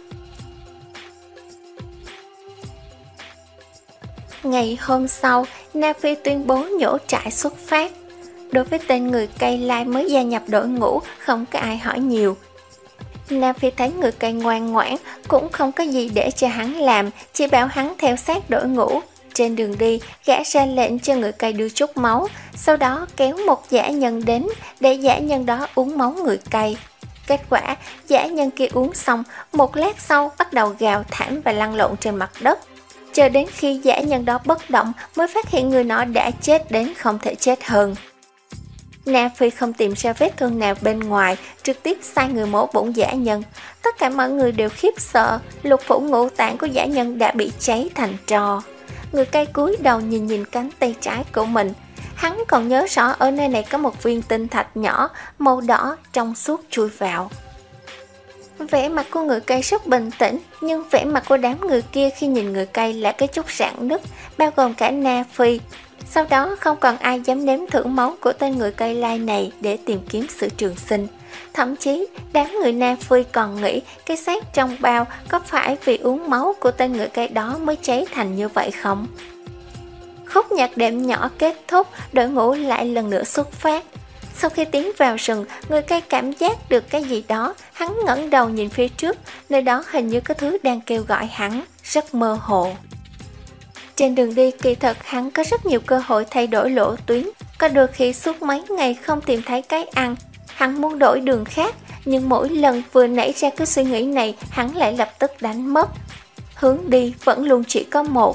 Ngày hôm sau, Na Phi tuyên bố nhổ trại xuất phát. Đối với tên người cây lai mới gia nhập đội ngũ, không có ai hỏi nhiều. Na Phi thấy người cây ngoan ngoãn, cũng không có gì để cho hắn làm, chỉ bảo hắn theo sát đội ngũ. Trên đường đi, gã ra lệnh cho người cây đưa chút máu, sau đó kéo một dã nhân đến để dã nhân đó uống máu người cây. Kết quả, dã nhân kia uống xong, một lát sau bắt đầu gào thảm và lăn lộn trên mặt đất. Chờ đến khi dã nhân đó bất động mới phát hiện người nó đã chết đến không thể chết hơn. Na Phi không tìm ra vết thương nào bên ngoài, trực tiếp sai người mổ bụng dã nhân. Tất cả mọi người đều khiếp sợ, lục phủ ngũ tạng của dã nhân đã bị cháy thành tro. Người cây cúi đầu nhìn nhìn cánh tay trái của mình. Hắn còn nhớ rõ ở nơi này có một viên tinh thạch nhỏ, màu đỏ, trong suốt chui vào. Vẻ mặt của người cây rất bình tĩnh, nhưng vẻ mặt của đám người kia khi nhìn người cây là cái chút rạn nứt, bao gồm cả Na Phi. Sau đó không còn ai dám nếm thử máu của tên người cây lai này để tìm kiếm sự trường sinh. Thậm chí đám người Nam Phi còn nghĩ cái xác trong bao có phải vì uống máu của tên người cây đó mới cháy thành như vậy không? Khúc nhạc đệm nhỏ kết thúc, đội ngũ lại lần nữa xuất phát. Sau khi tiến vào rừng, người cây cảm giác được cái gì đó, hắn ngẩng đầu nhìn phía trước, nơi đó hình như có thứ đang kêu gọi hắn, rất mơ hồ. Trên đường đi kỳ thật hắn có rất nhiều cơ hội thay đổi lộ tuyến, có đôi khi suốt mấy ngày không tìm thấy cái ăn, hắn muốn đổi đường khác, nhưng mỗi lần vừa nảy ra cái suy nghĩ này hắn lại lập tức đánh mất. Hướng đi vẫn luôn chỉ có một.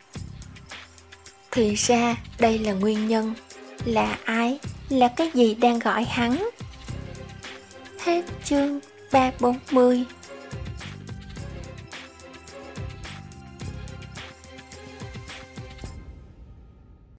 Thì ra đây là nguyên nhân. Là ai? Là cái gì đang gọi hắn? Hết chương ba trăm bốn mươi.